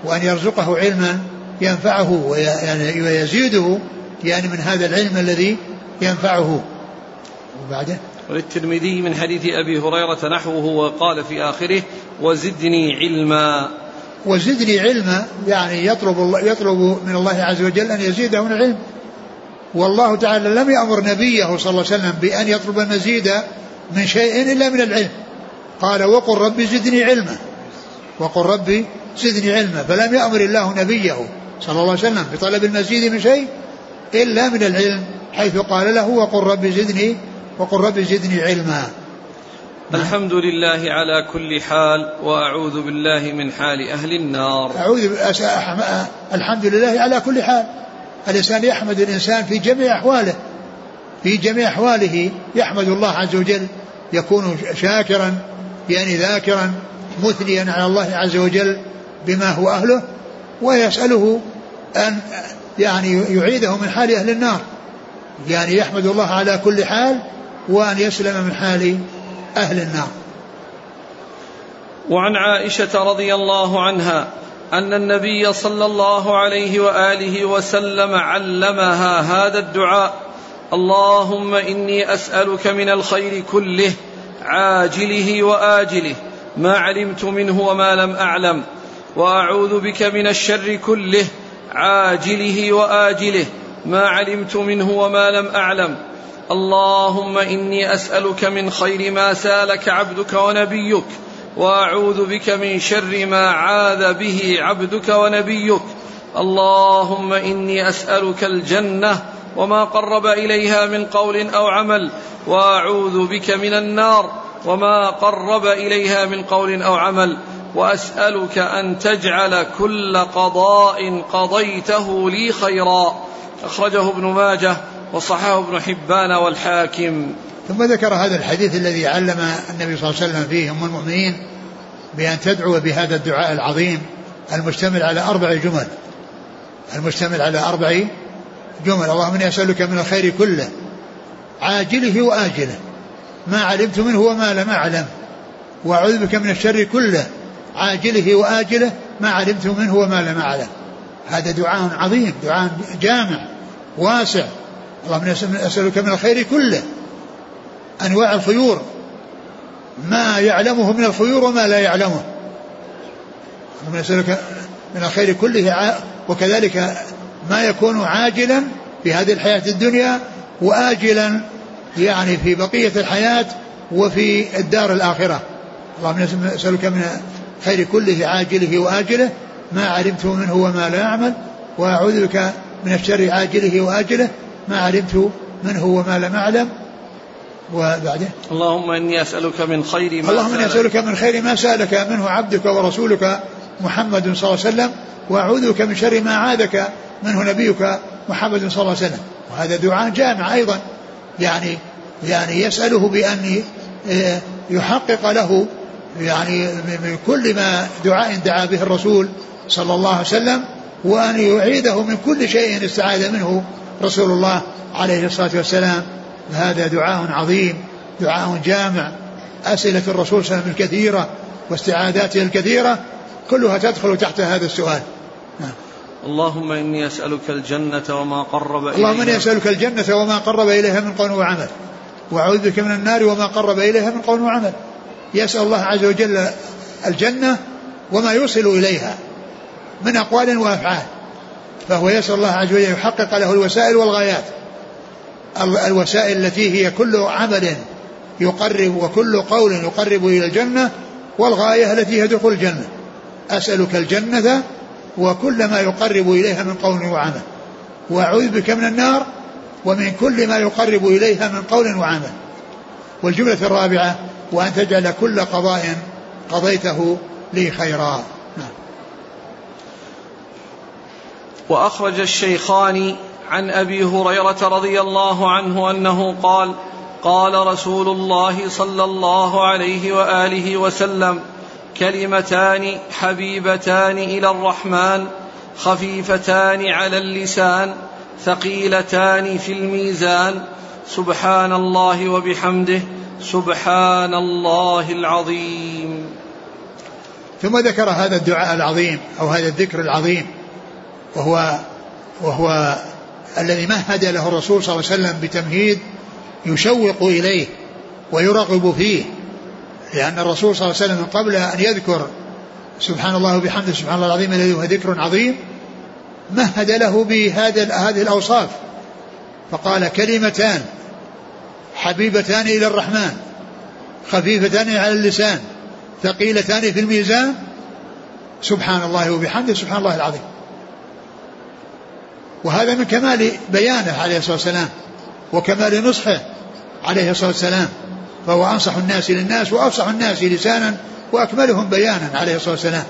ويزيده يعني من هذا العلم الذي ينفعه. وبعده وللترمذي من حديث أبي هريرة نحوه، وقال في آخره: وزدني علما. وزدني علما، يعني يطلب من الله عز وجل أن يزيده من العلم، والله تعالى لم يأمر نبيه صلى الله عليه وسلم بأن يطلب المزيد من شيء إلا من العلم. قال وقل ربي زدني علما، وقل ربي زدني علما. فلم يأمر الله نبيه صلى الله عليه وسلم بطلب المزيد من شيء إلا من العلم، حيث قال له وقل ربي زدني علما. الحمد لله على كل حال، وأعوذ بالله من حال أهل النار. الحمد لله على كل حال. الإنسان يحمد الإنسان في جميع أحواله، في جميع أحواله يحمد الله عز وجل، يكون شاكرا يعني ذاكرا مثنيا على الله عز وجل بما هو أهله، ويسأله أن يعني يعيده من حال أهل النار، يعني يحمد الله على كل حال وأن يسلم من حال أهل النار. وعن عائشة رضي الله عنها أن النبي صلى الله عليه وآله وسلم علمها هذا الدعاء: اللهم إني أسألك من الخير كله عاجله وآجله ما علمت منه وما لم أعلم، وأعوذ بك من الشر كله عاجله وآجله ما علمت منه وما لم أعلم. اللهم إني أسألك من خير ما سألك عبدك ونبيك، وأعوذ بك من شر ما عاذ به عبدك ونبيك. اللهم إني أسألك الجنة وما قرب إليها من قول أو عمل، وأعوذ بك من النار وما قرب إليها من قول أو عمل، وأسألك أن تجعل كل قضاء قضيته لي خيرا. أخرجه ابن ماجه وصححه ابن حبان والحاكم. ثم ذكر هذا الحديث الذي علم النبي صلى الله عليه وسلم فيه أم المؤمنين بأن تدعو بهذا الدعاء العظيم المشتمل على 4 جمل، اللهم إني أسألك من الخير كله عاجله وآجله ما علمت منه وما لم أعلم، وأعوذ بك من الشر كله عاجله وآجله ما علمت منه وما لم أعلم. هذا دعاء عظيم، دعاء جامع واسع. اللهم إني أسألك من الخير كله، أنواع الخيور، ما يعلمه من الخيور وما لا يعلمه. اللهم أسألك من الخير كله، وكذلك ما يكون عاجلا في هذه الحياة الدنيا وآجلا يعني في بقية الحياة وفي الدار الآخرة. اللهم أسألك من الخير كله عاجله وآجله ما علمت منه وما لا أعمل، وأعوذ بك من الشر عاجله وآجله ما علمت منه وما لم أعلم. وبعده اللهم إني أسألك من خير ما سألك منه عبدك ورسولك محمد صلى الله عليه وسلم، وأعوذ بك من شر ما عاذك منه نبيك محمد صلى الله عليه وسلم. وهذا دعاء جامع أيضا، يعني يسأله بأن يحقق له يعني من كل ما دعاء دعا به الرسول صلى الله عليه وسلم، وأن يعيده من كل شيء استعاذ منه رسول الله عليه الصلاة والسلام. هذا دعاء عظيم، دعاء جامع. أسئلة الرسول صلى الله عليه وسلم الكثيرة واستعاذاته الكثيرة كلها تدخل تحت هذا السؤال. اللهم إني أسألك الجنة وما قرب إليها من قول وعمل، وأعوذ بك من النار وما قرب إليها من قول وعمل. يسأل الله عز وجل الجنة وما يوصل إليها من أقوال وأفعال، فهو يسأل الله عز وجل يحقق له الوسائل والغايات. الوسائل التي هي كل عمل يقرب وكل قول يقرب إلى الجنة، والغاية التي هي دخول الجنة. أسألك الجنة وكل ما يقرب إليها من قول وعمل، وأعوذ بك من النار ومن كل ما يقرب إليها من قول وعمل. والجملة الرابعة وأن تجعل كل قضاء قضيته لي خيرا. وأخرج الشيخان عن أبي هريرة رضي الله عنه أنه قال: قال رسول الله صلى الله عليه وآله وسلم: كلمتان حبيبتان إلى الرحمن خفيفتان على اللسان ثقيلتان في الميزان سبحان الله وبحمده سبحان الله العظيم. ثم ذكر هذا الدعاء العظيم أو هذا الذكر العظيم، وهو الذي مهد له الرسول صلى الله عليه وسلم بتمهيد يشوق إليه ويرغب فيه، لأن الرسول صلى الله عليه وسلم قبل أن يذكر سبحان الله وبحمده سبحان الله العظيم الذي هو ذكر عظيم مهد له بهذه الأوصاف فقال كلمتان حبيبتان إلى الرحمن خفيفتان على اللسان ثقيلتان في الميزان سبحان الله وبحمده سبحان الله العظيم. وهذا من كمال بيانه عليه الصلاة والسلام وكمال نصحه عليه الصلاة والسلام، فهو أنصح الناس للناس وأفصح الناس لسانا وأكملهم بيانا عليه الصلاة والسلام.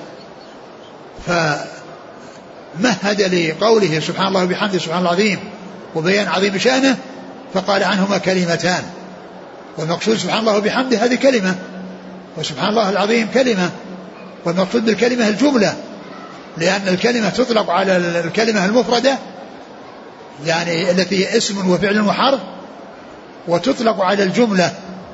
فمهد لقوله سبحان الله وبحمده سبحان الله العظيم وبيان عظيم شأنه فقال عنهما كلمتان. والمقصود سبحان الله وبحمده هذه كلمة، وسبحان الله العظيم كلمة، والمقصود بالكلمة الجملة، لأن الكلمة تطلق على الكلمة المفردة يعني التي هي اسم وفعل وحرف، وتطلق على الجملة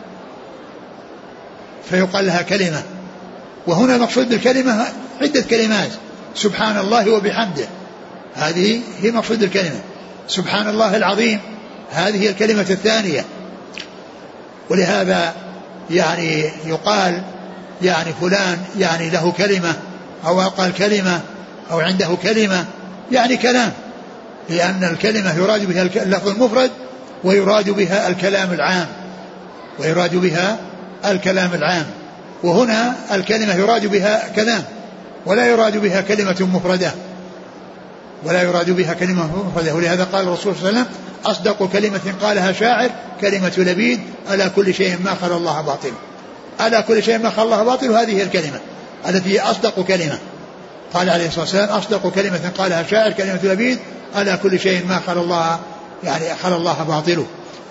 فيقال لها كلمة. وهنا المقصود بالكلمة عدة كلمات، سبحان الله وبحمده هذه هي مقصود الكلمة، سبحان الله العظيم هذه هي الكلمة الثانية. ولهذا يعني يقال يعني فلان يعني له كلمة أو قال كلمة أو عنده كلمة يعني كلام، لأن الكلمة يراد بها اللفظ المفرد ويراد بها الكلام العام، ويراد بها الكلام العام. وهنا الكلمة يراد بها كلام ولا يراد بها كلمة مفردة، ولا يراد بها كلمة مفردة. ولهذا قال الرسول صلى الله عليه وسلم أصدق كلمة قالها شاعر كلمة لبيد ألا كل شيء ما خلا الله باطل. ألا كل شيء ما خلا الله باطل، هذه هي الكلمة التي هي أصدق كلمة. قال عليه الصلاة والسلام أصدق كلمة قالها شاعر كلمة لبيد ألا كل شيء ما خلا الله يعني خلا الله باطله.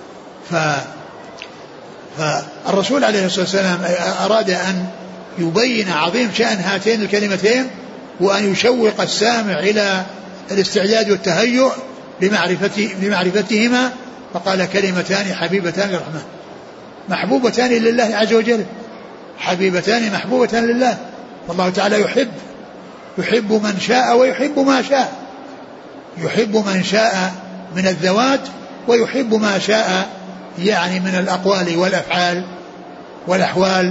فالرسول عليه الصلاة والسلام أراد أن يبين عظيم شأن هاتين الكلمتين وأن يشوق السامع إلى الاستعداد والتهيؤ لمعرفتهما، فقال كلمتان حبيبتان للرحمن محبوبتان لله عز وجل، حبيبتان محبوبتان لله. والله تعالى يحب من شاء ويحب ما شاء، يحب من شاء من الذوات ويحب ما شاء يعني من الأقوال والأفعال والأحوال.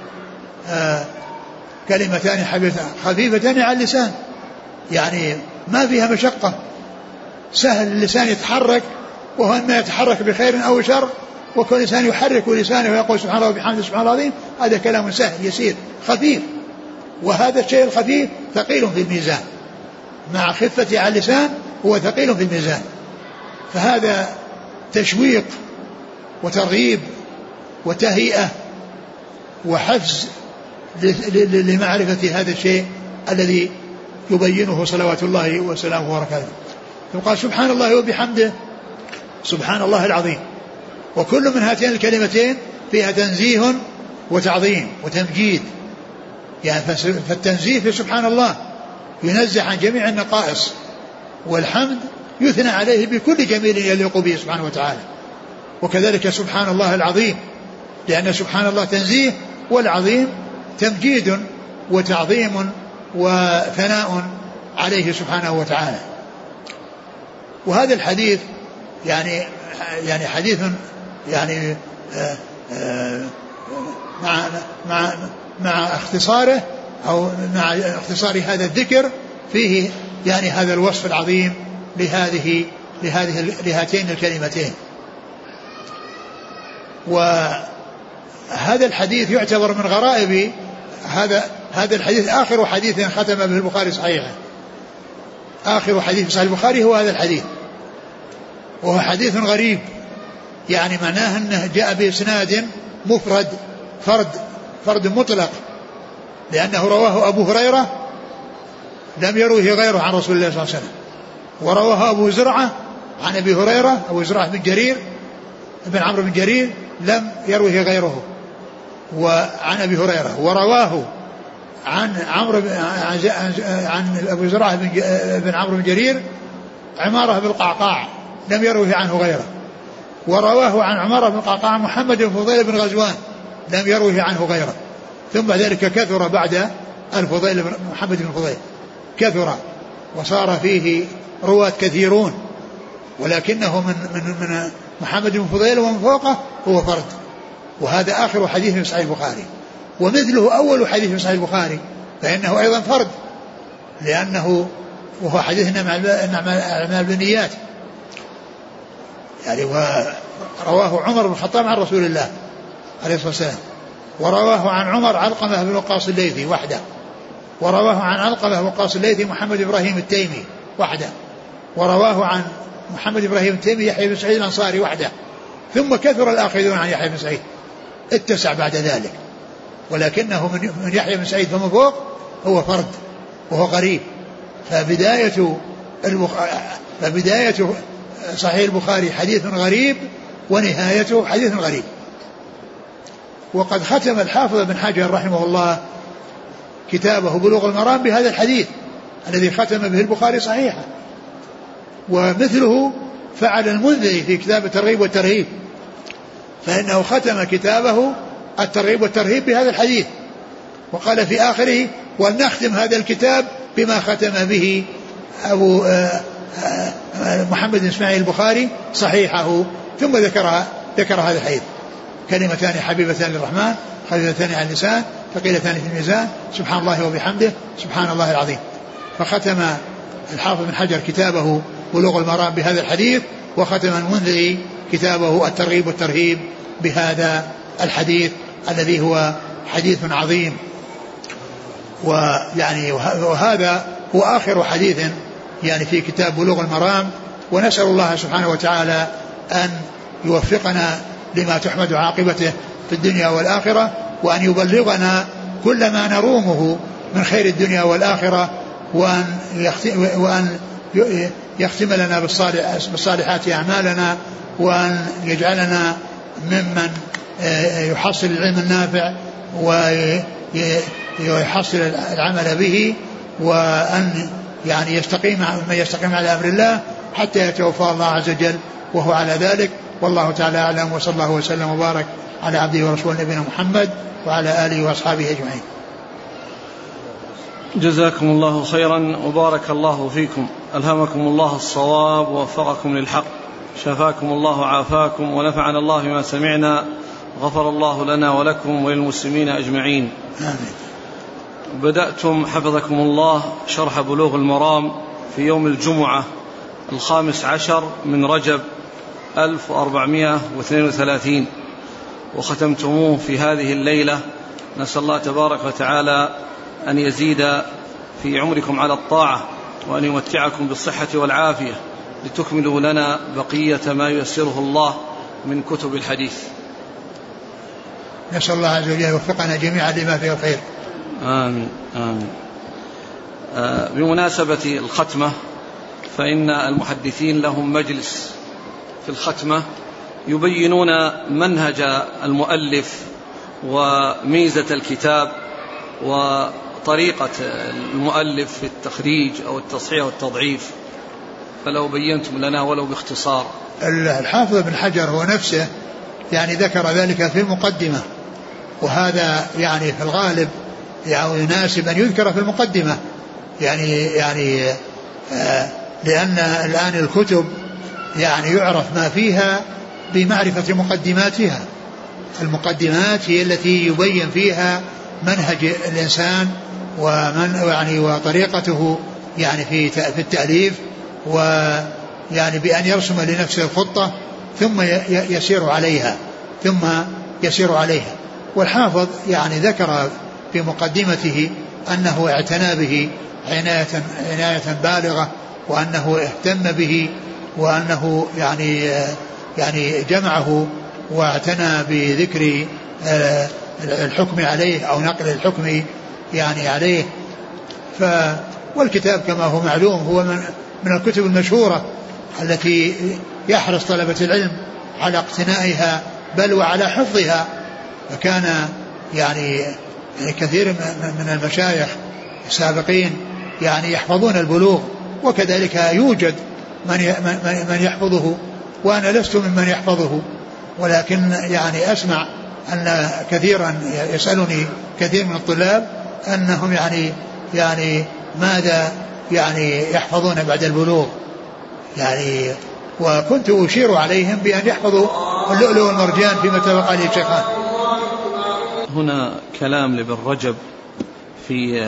كلمتان حبيبتان خفيفتان على اللسان، يعني ما فيها مشقة، سهل اللسان يتحرك، وهو ما يتحرك بخير أو شر، وكل إنسان يحرك لسانه ويقول سبحان الله وبحمده سبحان الله العظيم، هذا كلام سهل يسير خفيف. وهذا الشيء الخفيف ثقيل في الميزان، مع خفة على اللسان هو ثقيل في الميزان. فهذا تشويق وترغيب وتهيئة وحفز لمعرفة هذا الشيء الذي يبينه صلوات الله وسلامه وبركاته. فقال سبحان الله وبحمده سبحان الله العظيم. وكل من هاتين الكلمتين فيها تنزيه وتعظيم وتمجيد، يعني فالتنزيه في سبحان الله ينزه عن جميع النقائص، والحمد يثنى عليه بكل جميل يليق به سبحانه وتعالى. وكذلك سبحان الله العظيم، لأن سبحان الله تنزيه والعظيم تمجيد وتعظيم وثناء عليه سبحانه وتعالى. وهذا الحديث يعني حديث يعني مع اختصاره أو مع اختصار هذا الذكر فيه يعني هذا الوصف العظيم لهاتين الكلمتين. وهذا الحديث يعتبر من غرائب هذا الحديث، آخر حديث ختم به البخاري صحيحا، آخر حديث في صحيح البخاري هو هذا الحديث، وهو حديث غريب، يعني معناه أنه جاء بإسناد مفرد فرد مطلق، لأنه رواه أبو هريرة لم يروه غيره عن رسول الله صلى الله عليه وسلم، ورواه أبو زرعة عن أبي هريرة، أبو زرعة بن جرير بن عمرو بن جرير لم يروه غيره وعن أبي هريرة، ورواه عن أبو زرعة بن عمرو بن جرير عمارة بن القعقاع لم يروه عنه غيره، ورواه عن عمارة بن القعقاع محمد بن فضيل بن غزوان لم يروه عنه غيره. ثم ذلك كثر بعد الفضيل بن محمد بن فضيل، كثر وصار فيه رواة كثيرون، ولكنه من محمد بن فضيل ومن فوقه هو فرد. وهذا آخر حديث في صحيح البخاري، ومثله أول حديث في صحيح البخاري فإنه أيضا فرد، لأنه وهو حديث إنما الأعمال بالنيات. يعني ورواه عمر بن الخطاب عن رسول الله عليه الصلاة والسلام، ورواه عن عمر علقمة بن وقاص الليثي وحده، ورواه عن علقمة بن وقاص الليثي محمد إبراهيم التيمي وحده، ورواه عن محمد إبراهيم التيمي يحيى بن سعيد الأنصاري وحده، ثم كثر الآخذون عن يحيى بن سعيد، اتسع بعد ذلك، ولكنه من يحيى بن سعيد فما فوق هو فرد وهو غريب. فبداية صحيح البخاري حديث غريب ونهايته حديث غريب. وقد ختم الحافظ بن حجر رحمه الله كتابه بلوغ المرام بهذا الحديث الذي ختم به البخاري صحيحا، ومثله فعل المنذري في كتاب الترغيب والترهيب، فإنه ختم كتابه الترغيب والترهيب بهذا الحديث، وقال في آخره ولنختم هذا الكتاب بما ختم به أبو محمد بن إسماعيل البخاري صحيحه، ثم ذكر هذا الحديث: كلمتان حبيبتان للرحمن خفيفتان على اللسان ثقيلتان في الميزان سبحان الله وبحمده سبحان الله العظيم. فختم الحافظ بن حجر كتابه بلوغ المرام بهذا الحديث، وختم المنذري كتابه الترغيب والترهيب بهذا الحديث الذي هو حديث عظيم. وهذا هو آخر حديث يعني في كتاب بلوغ المرام، ونسأل الله سبحانه وتعالى أن يوفقنا لما تحمد عاقبته في الدنيا والآخرة، وأن يبلغنا كل ما نرومه من خير الدنيا والآخرة، وأن يختم لنا بالصالحات أعمالنا، وأن يجعلنا ممن يحصل العلم النافع ويحصل العمل به، وأن يعني يستقيم على أمر الله حتى يتوفى الله عز وجل وهو على ذلك. والله تعالى أعلم، وصلى الله وسلم وبارك على عبده ورسوله نبينا محمد وعلى آله وأصحابه أجمعين. جزاكم الله خيرا وبارك الله فيكم، ألهمكم الله الصواب ووفقكم للحق، شفاكم الله وعافاكم، ونفعنا الله بما سمعنا، غفر الله لنا ولكم وللمسلمين أجمعين. آمين. بدأتم حفظكم الله شرح بلوغ المرام في يوم الجمعة 15 من رجب 1432، وختمتموه في هذه الليلة. نسأل الله تبارك وتعالى أن يزيد في عمركم على الطاعة، وأن يمتعكم بالصحة والعافية، لتكملوا لنا بقية ما ييسره الله من كتب الحديث. نسأل الله عز وجل يوفقنا جميعا لما فيه الخير. آمين آمين. بمناسبة الختمة، فإن المحدثين لهم مجلس في الختمة يبينون منهج المؤلف وميزة الكتاب وطريقة المؤلف في التخريج أو التصحيح والتضعيف، فلو بينتم لنا ولو باختصار. الحافظ بن حجر هو نفسه يعني ذكر ذلك في المقدمة، وهذا يعني في الغالب يعني يناسب أن يذكر في المقدمة، يعني لأن الآن الكتب يعني يعرف ما فيها بمعرفة مقدماتها. المقدمات هي التي يبين فيها منهج الإنسان وطريقته يعني في التأليف، ويعني بأن يرسم لنفسه الخطة ثم يسير عليها. والحافظ يعني ذكر في مقدمته أنه اعتنى به عناية بالغة، وأنه اهتم به، وأنه يعني جمعه واعتنى بذكر الحكم عليه أو نقل الحكم يعني عليه. والكتاب كما هو معلوم هو من الكتب المشهورة التي يحرص طلبة العلم على اقتنائها بل وعلى حفظها. فكان يعني كثير من المشايخ السابقين يعني يحفظون البلوغ، وكذلك يوجد من يحفظه، وأنا لست ممن يحفظه، ولكن يعني أسمع أن كثيرا يسألني كثير من الطلاب أنهم يعني ماذا يعني يحفظون بعد البلوغ يعني، وكنت أشير عليهم بأن يحفظوا اللؤلؤ والمرجان فيما اتفق عليه الشيخان. هنا كلام لابن رجب في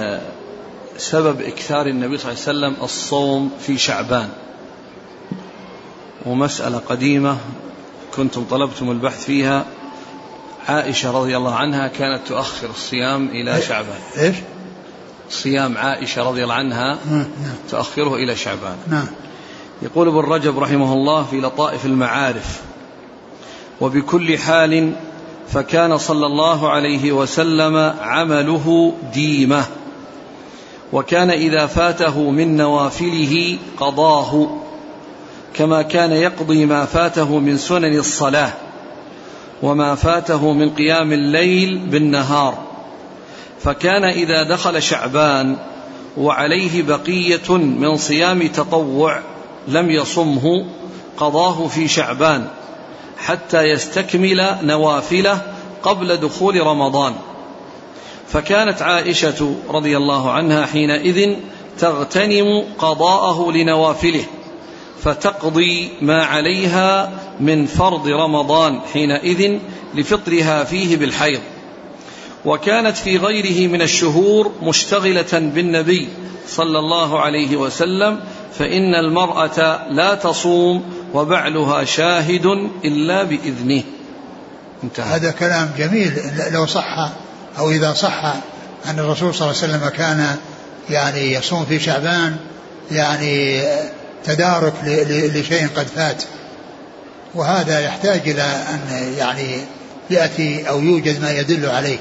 سبب إكثار النبي صلى الله عليه وسلم الصوم في شعبان. ومسألة قديمة كنتم طلبتم البحث فيها، عائشة رضي الله عنها كانت تؤخر الصيام إلى شعبان. إيش؟ صيام عائشة رضي الله عنها تؤخره إلى شعبان. نعم. يقول ابن رجب رحمه الله في لطائف المعارف: وبكل حال فكان صلى الله عليه وسلم عمله ديمة، وكان إذا فاته من نوافله قضاه، كما كان يقضي ما فاته من سنن الصلاة وما فاته من قيام الليل بالنهار. فكان إذا دخل شعبان وعليه بقية من صيام تطوع لم يصمه قضاه في شعبان حتى يستكمل نوافله قبل دخول رمضان. فكانت عائشة رضي الله عنها حينئذ تغتنم قضاءه لنوافله، فتقضي ما عليها من فرض رمضان حينئذ لفطرها فيه بالحيض. وكانت في غيره من الشهور مشتغلة بالنبي صلى الله عليه وسلم، فإن المرأة لا تصوم وبعلها شاهد إلا بإذنه. انتهى. هذا كلام جميل لو صح، أو إذا صح أن الرسول صلى الله عليه وسلم كان يعني يصوم في شعبان، يعني تدارك لشيء قد فات، وهذا يحتاج إلى أن يعني يأتي أو يوجد ما يدل عليه.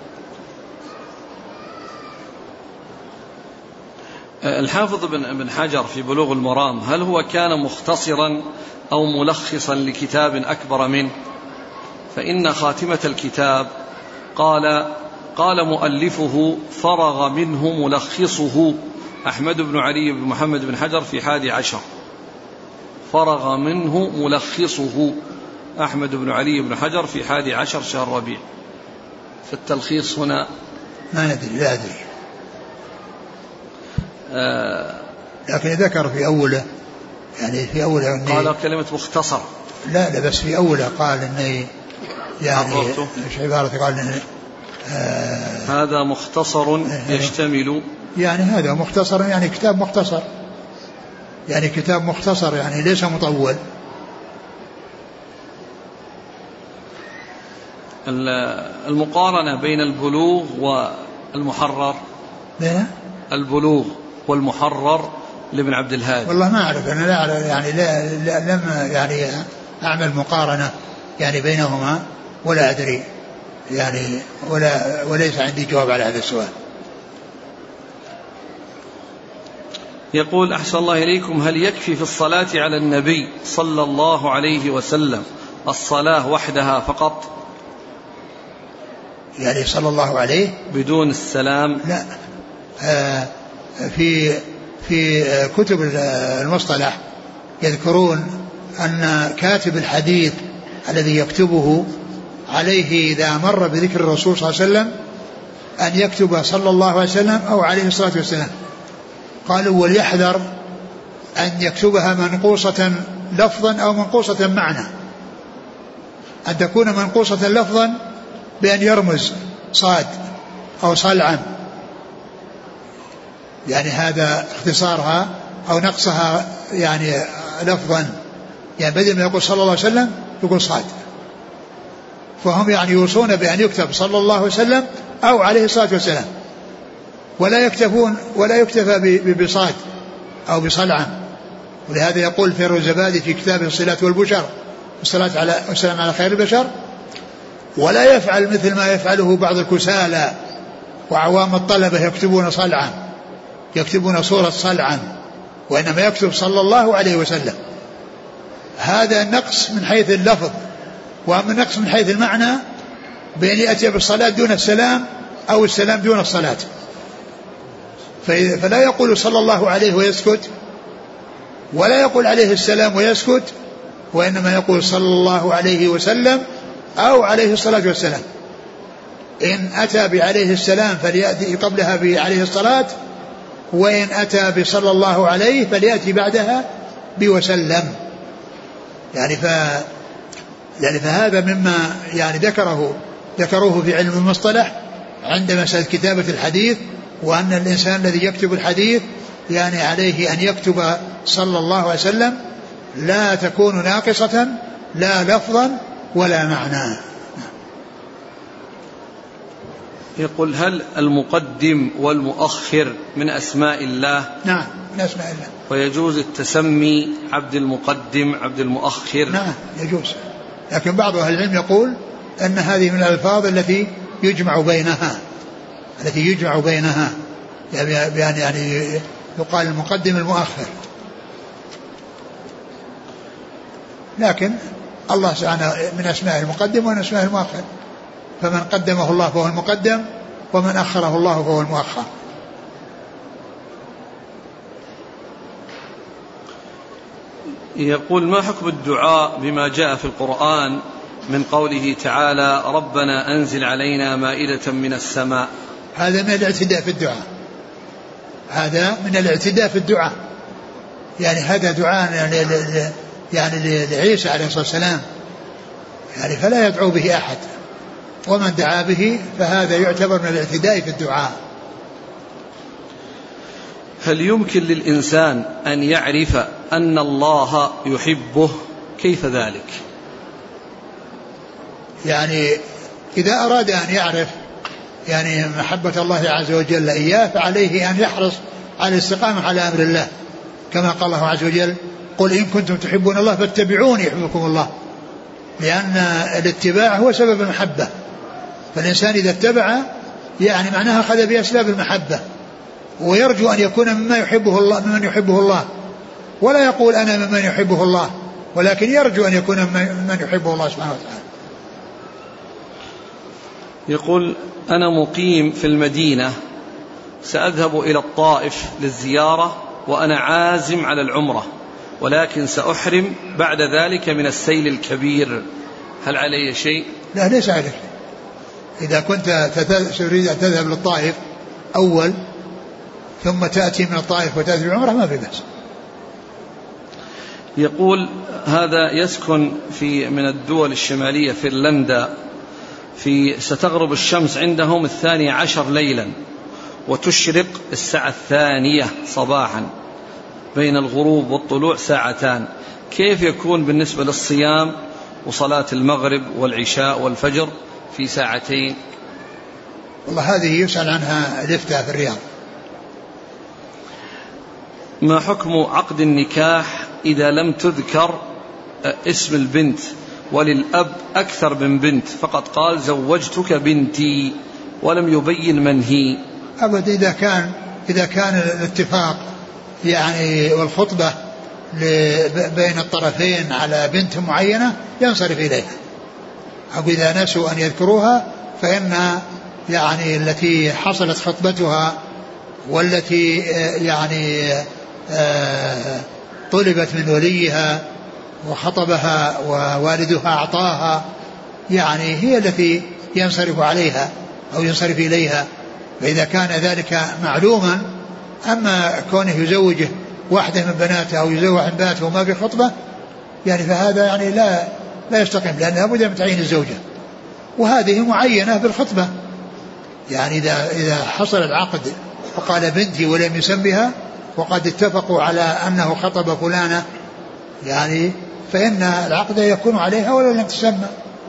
الحافظ بن حجر في بلوغ المرام هل هو كان مختصرا أو ملخصا لكتاب أكبر منه؟ فإن خاتمة الكتاب قال مؤلفه فرغ منه ملخصه أحمد بن علي بن محمد بن حجر في 11. فرغ منه ملخصه أحمد بن علي بن حجر في 11 شهر ربيع. في التلخيص هنا ما ندري، لا أدري، لكن ذكر في أوله، يعني في أوله قال كلمة مختصر. لا بس في أوله قال إنه يعني مش عبارة، قال إنه هذا مختصر يشتمل، يعني هذا مختصر، يعني كتاب مختصر، يعني كتاب مختصر، يعني ليس مطول. المقارنة بين البلوغ والمحرر، بين البلوغ والمحرر لابن عبد الهادي، والله ما أعرف، أنا لا أعرف، يعني لم يعني أعمل مقارنة يعني بينهما، ولا أدري يعني وليس عندي جواب على هذا السؤال. يقول أحسن الله إليكم: هل يكفي في الصلاة على النبي صلى الله عليه وسلم الصلاة وحدها فقط؟ يعني صلى الله عليه بدون السلام؟ لا، في كتب المصطلح يذكرون أن كاتب الحديث الذي يكتبه عليه إذا مر بذكر الرسول صلى الله عليه وسلم أن يكتب صلى الله عليه وسلم أو عليه الصلاة والسلام. قالوا وليحذر أن يكتبها منقوصة لفظا أو منقوصة معنى، أن تكون منقوصة لفظا بأن يرمز صاد أو صلعا، يعني هذا اختصارها، أو نقصها يعني لفظا، يعني بدل ما يقول صلى الله عليه وسلم يقول صاد. فهم يعني يوصون بأن يكتب صلى الله عليه وسلم أو عليه الصلاة والسلام، ولا يكتفى بصاد أو بصلعا. ولهذا يقول فيروزبادي في كتابه الصلاة والبشر والصلاة والسلام على خير البشر: ولا يفعل مثل ما يفعله بعض الكسالى وعوام الطلبة يكتبون صلعا، يكتبون صورة صلعا، وإنما يكتب صلى الله عليه وسلم. هذا نقص من حيث اللفظ، وأما نقص من حيث المعنى بأن يأتي بالصلاة دون السلام أو السلام دون الصلاة. فلا يقول صلى الله عليه ويسكت، ولا يقول عليه السلام ويسكت، وإنما يقول صلى الله عليه وسلم أو عليه الصلاة والسلام. إن أتى بعليه السلام فليأتي قبلها بعليه الصلاة، وإن أتى بصلى الله عليه فليأتي بعدها بوسلم. يعني فهذا مما يعني ذكروه في علم المصطلح عند مسألة كتابة الحديث، وأن الإنسان الذي يكتب الحديث يعني عليه أن يكتب صلى الله عليه وسلم لا تكون ناقصة لا لفظا ولا معنى. يقول هل المقدم والمؤخر من أسماء الله؟ نعم من أسماء الله. ويجوز التسمي عبد المقدم عبد المؤخر؟ نعم يجوز، لكن بعض أهل العلم يقول أن هذه من الألفاظ التي يجمع بينها يعني يقال المقدم المؤخر، لكن الله سبحانه من أسماء المقدم ومن أسماء المؤخر، فمن قدمه الله فهو المقدم ومن أخره الله فهو المؤخر. يقول ما حكم الدعاء بما جاء في القرآن من قوله تعالى ربنا أنزل علينا مائدة من السماء؟ هذا من الاعتداء في الدعاء، يعني هذا دعاء يعني لعيسى عليه الصلاة والسلام، يعني فلا يدعو به أحد، ومن دعا به فهذا يعتبر من الاعتداء في الدعاء. هل يمكن للإنسان أن يعرف أن الله يحبه؟ كيف ذلك؟ يعني إذا أراد أن يعرف يعني محبة الله عز وجل إياه فعليه أن يحرص على الاستقامة على أمر الله، كما قال الله عز وجل قل إن كنتم تحبون الله فاتبعوني يحبكم الله، لأن الاتباع هو سبب المحبة، فالإنسان إذا اتبع يعني معناها أخذ بأسباب المحبة، ويرجو أن يكون ممن يحبه الله، ولا يقول أنا ممن يحبه الله، ولكن يرجو أن يكون ممن يحبه الله سبحانه وتعالى. يقول أنا مقيم في المدينة، سأذهب إلى الطائف للزيارة وأنا عازم على العمرة، ولكن سأحرم بعد ذلك من السيل الكبير، هل علي شيء؟ لا ليس عليك. إذا كنت تريد أن تذهب للطائف أول ثم تأتي من الطائف وتأتي العمرة ما في بأس. يقول هذا يسكن في من الدول الشمالية فنلندا، ستغرب الشمس عندهم 12 ليلا وتشرق 2:00 صباحا، بين الغروب والطلوع 2 ساعتان، كيف يكون بالنسبة للصيام وصلاة المغرب والعشاء والفجر في 2 ساعتين؟ والله هذه يسأل عنها الإفتاء في الرياض. ما حكم عقد النكاح إذا لم تذكر اسم البنت وللأب أكثر من بنت، فقط قال زوجتك بنتي ولم يبين من هي؟ أبدا، إذا كان الاتفاق يعني والخطبة بين الطرفين على بنت معينة ينصرف إليها، أو إذا نسوا أن يذكروها فإن يعني التي حصلت خطبتها والتي يعني طلبت من وليها وخطبها ووالدها أعطاها، يعني هي التي ينصرف عليها أو ينصرف إليها، فإذا كان ذلك معلوما. أما كونه يزوجه واحدة من بناته أو يزوج واحد من بناته وما في خطبة يعني فهذا يعني لا يستقيم، لأن لابد من تعيين الزوجة، وهذه معينة بالخطبة. يعني إذا حصل العقد وقال بنتي ولم يسمها وقد اتفقوا على أنه خطب فلانة يعني فإن العقد يكون عليها ولو لم تسمى.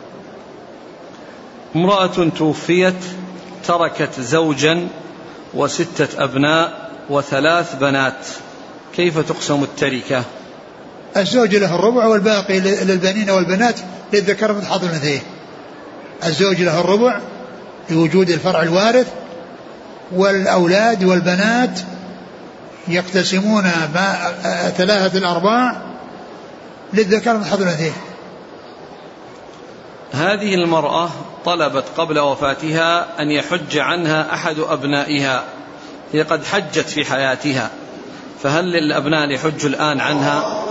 امرأة توفيت تركت زوجا و6 أبناء و3 بنات، كيف تقسم التركة؟ الزوج له الربع والباقي للبنين والبنات للذكر مثل حظ الأنثيين. الزوج له الربع لوجود الفرع الوارث، والأولاد والبنات يقتسمون 3/4 للذكر مثل حظ الأنثيين. هذه المرأة طلبت قبل وفاتها أن يحج عنها أحد أبنائها، هي قد حجت في حياتها، فهل للأبناء يحج الآن عنها؟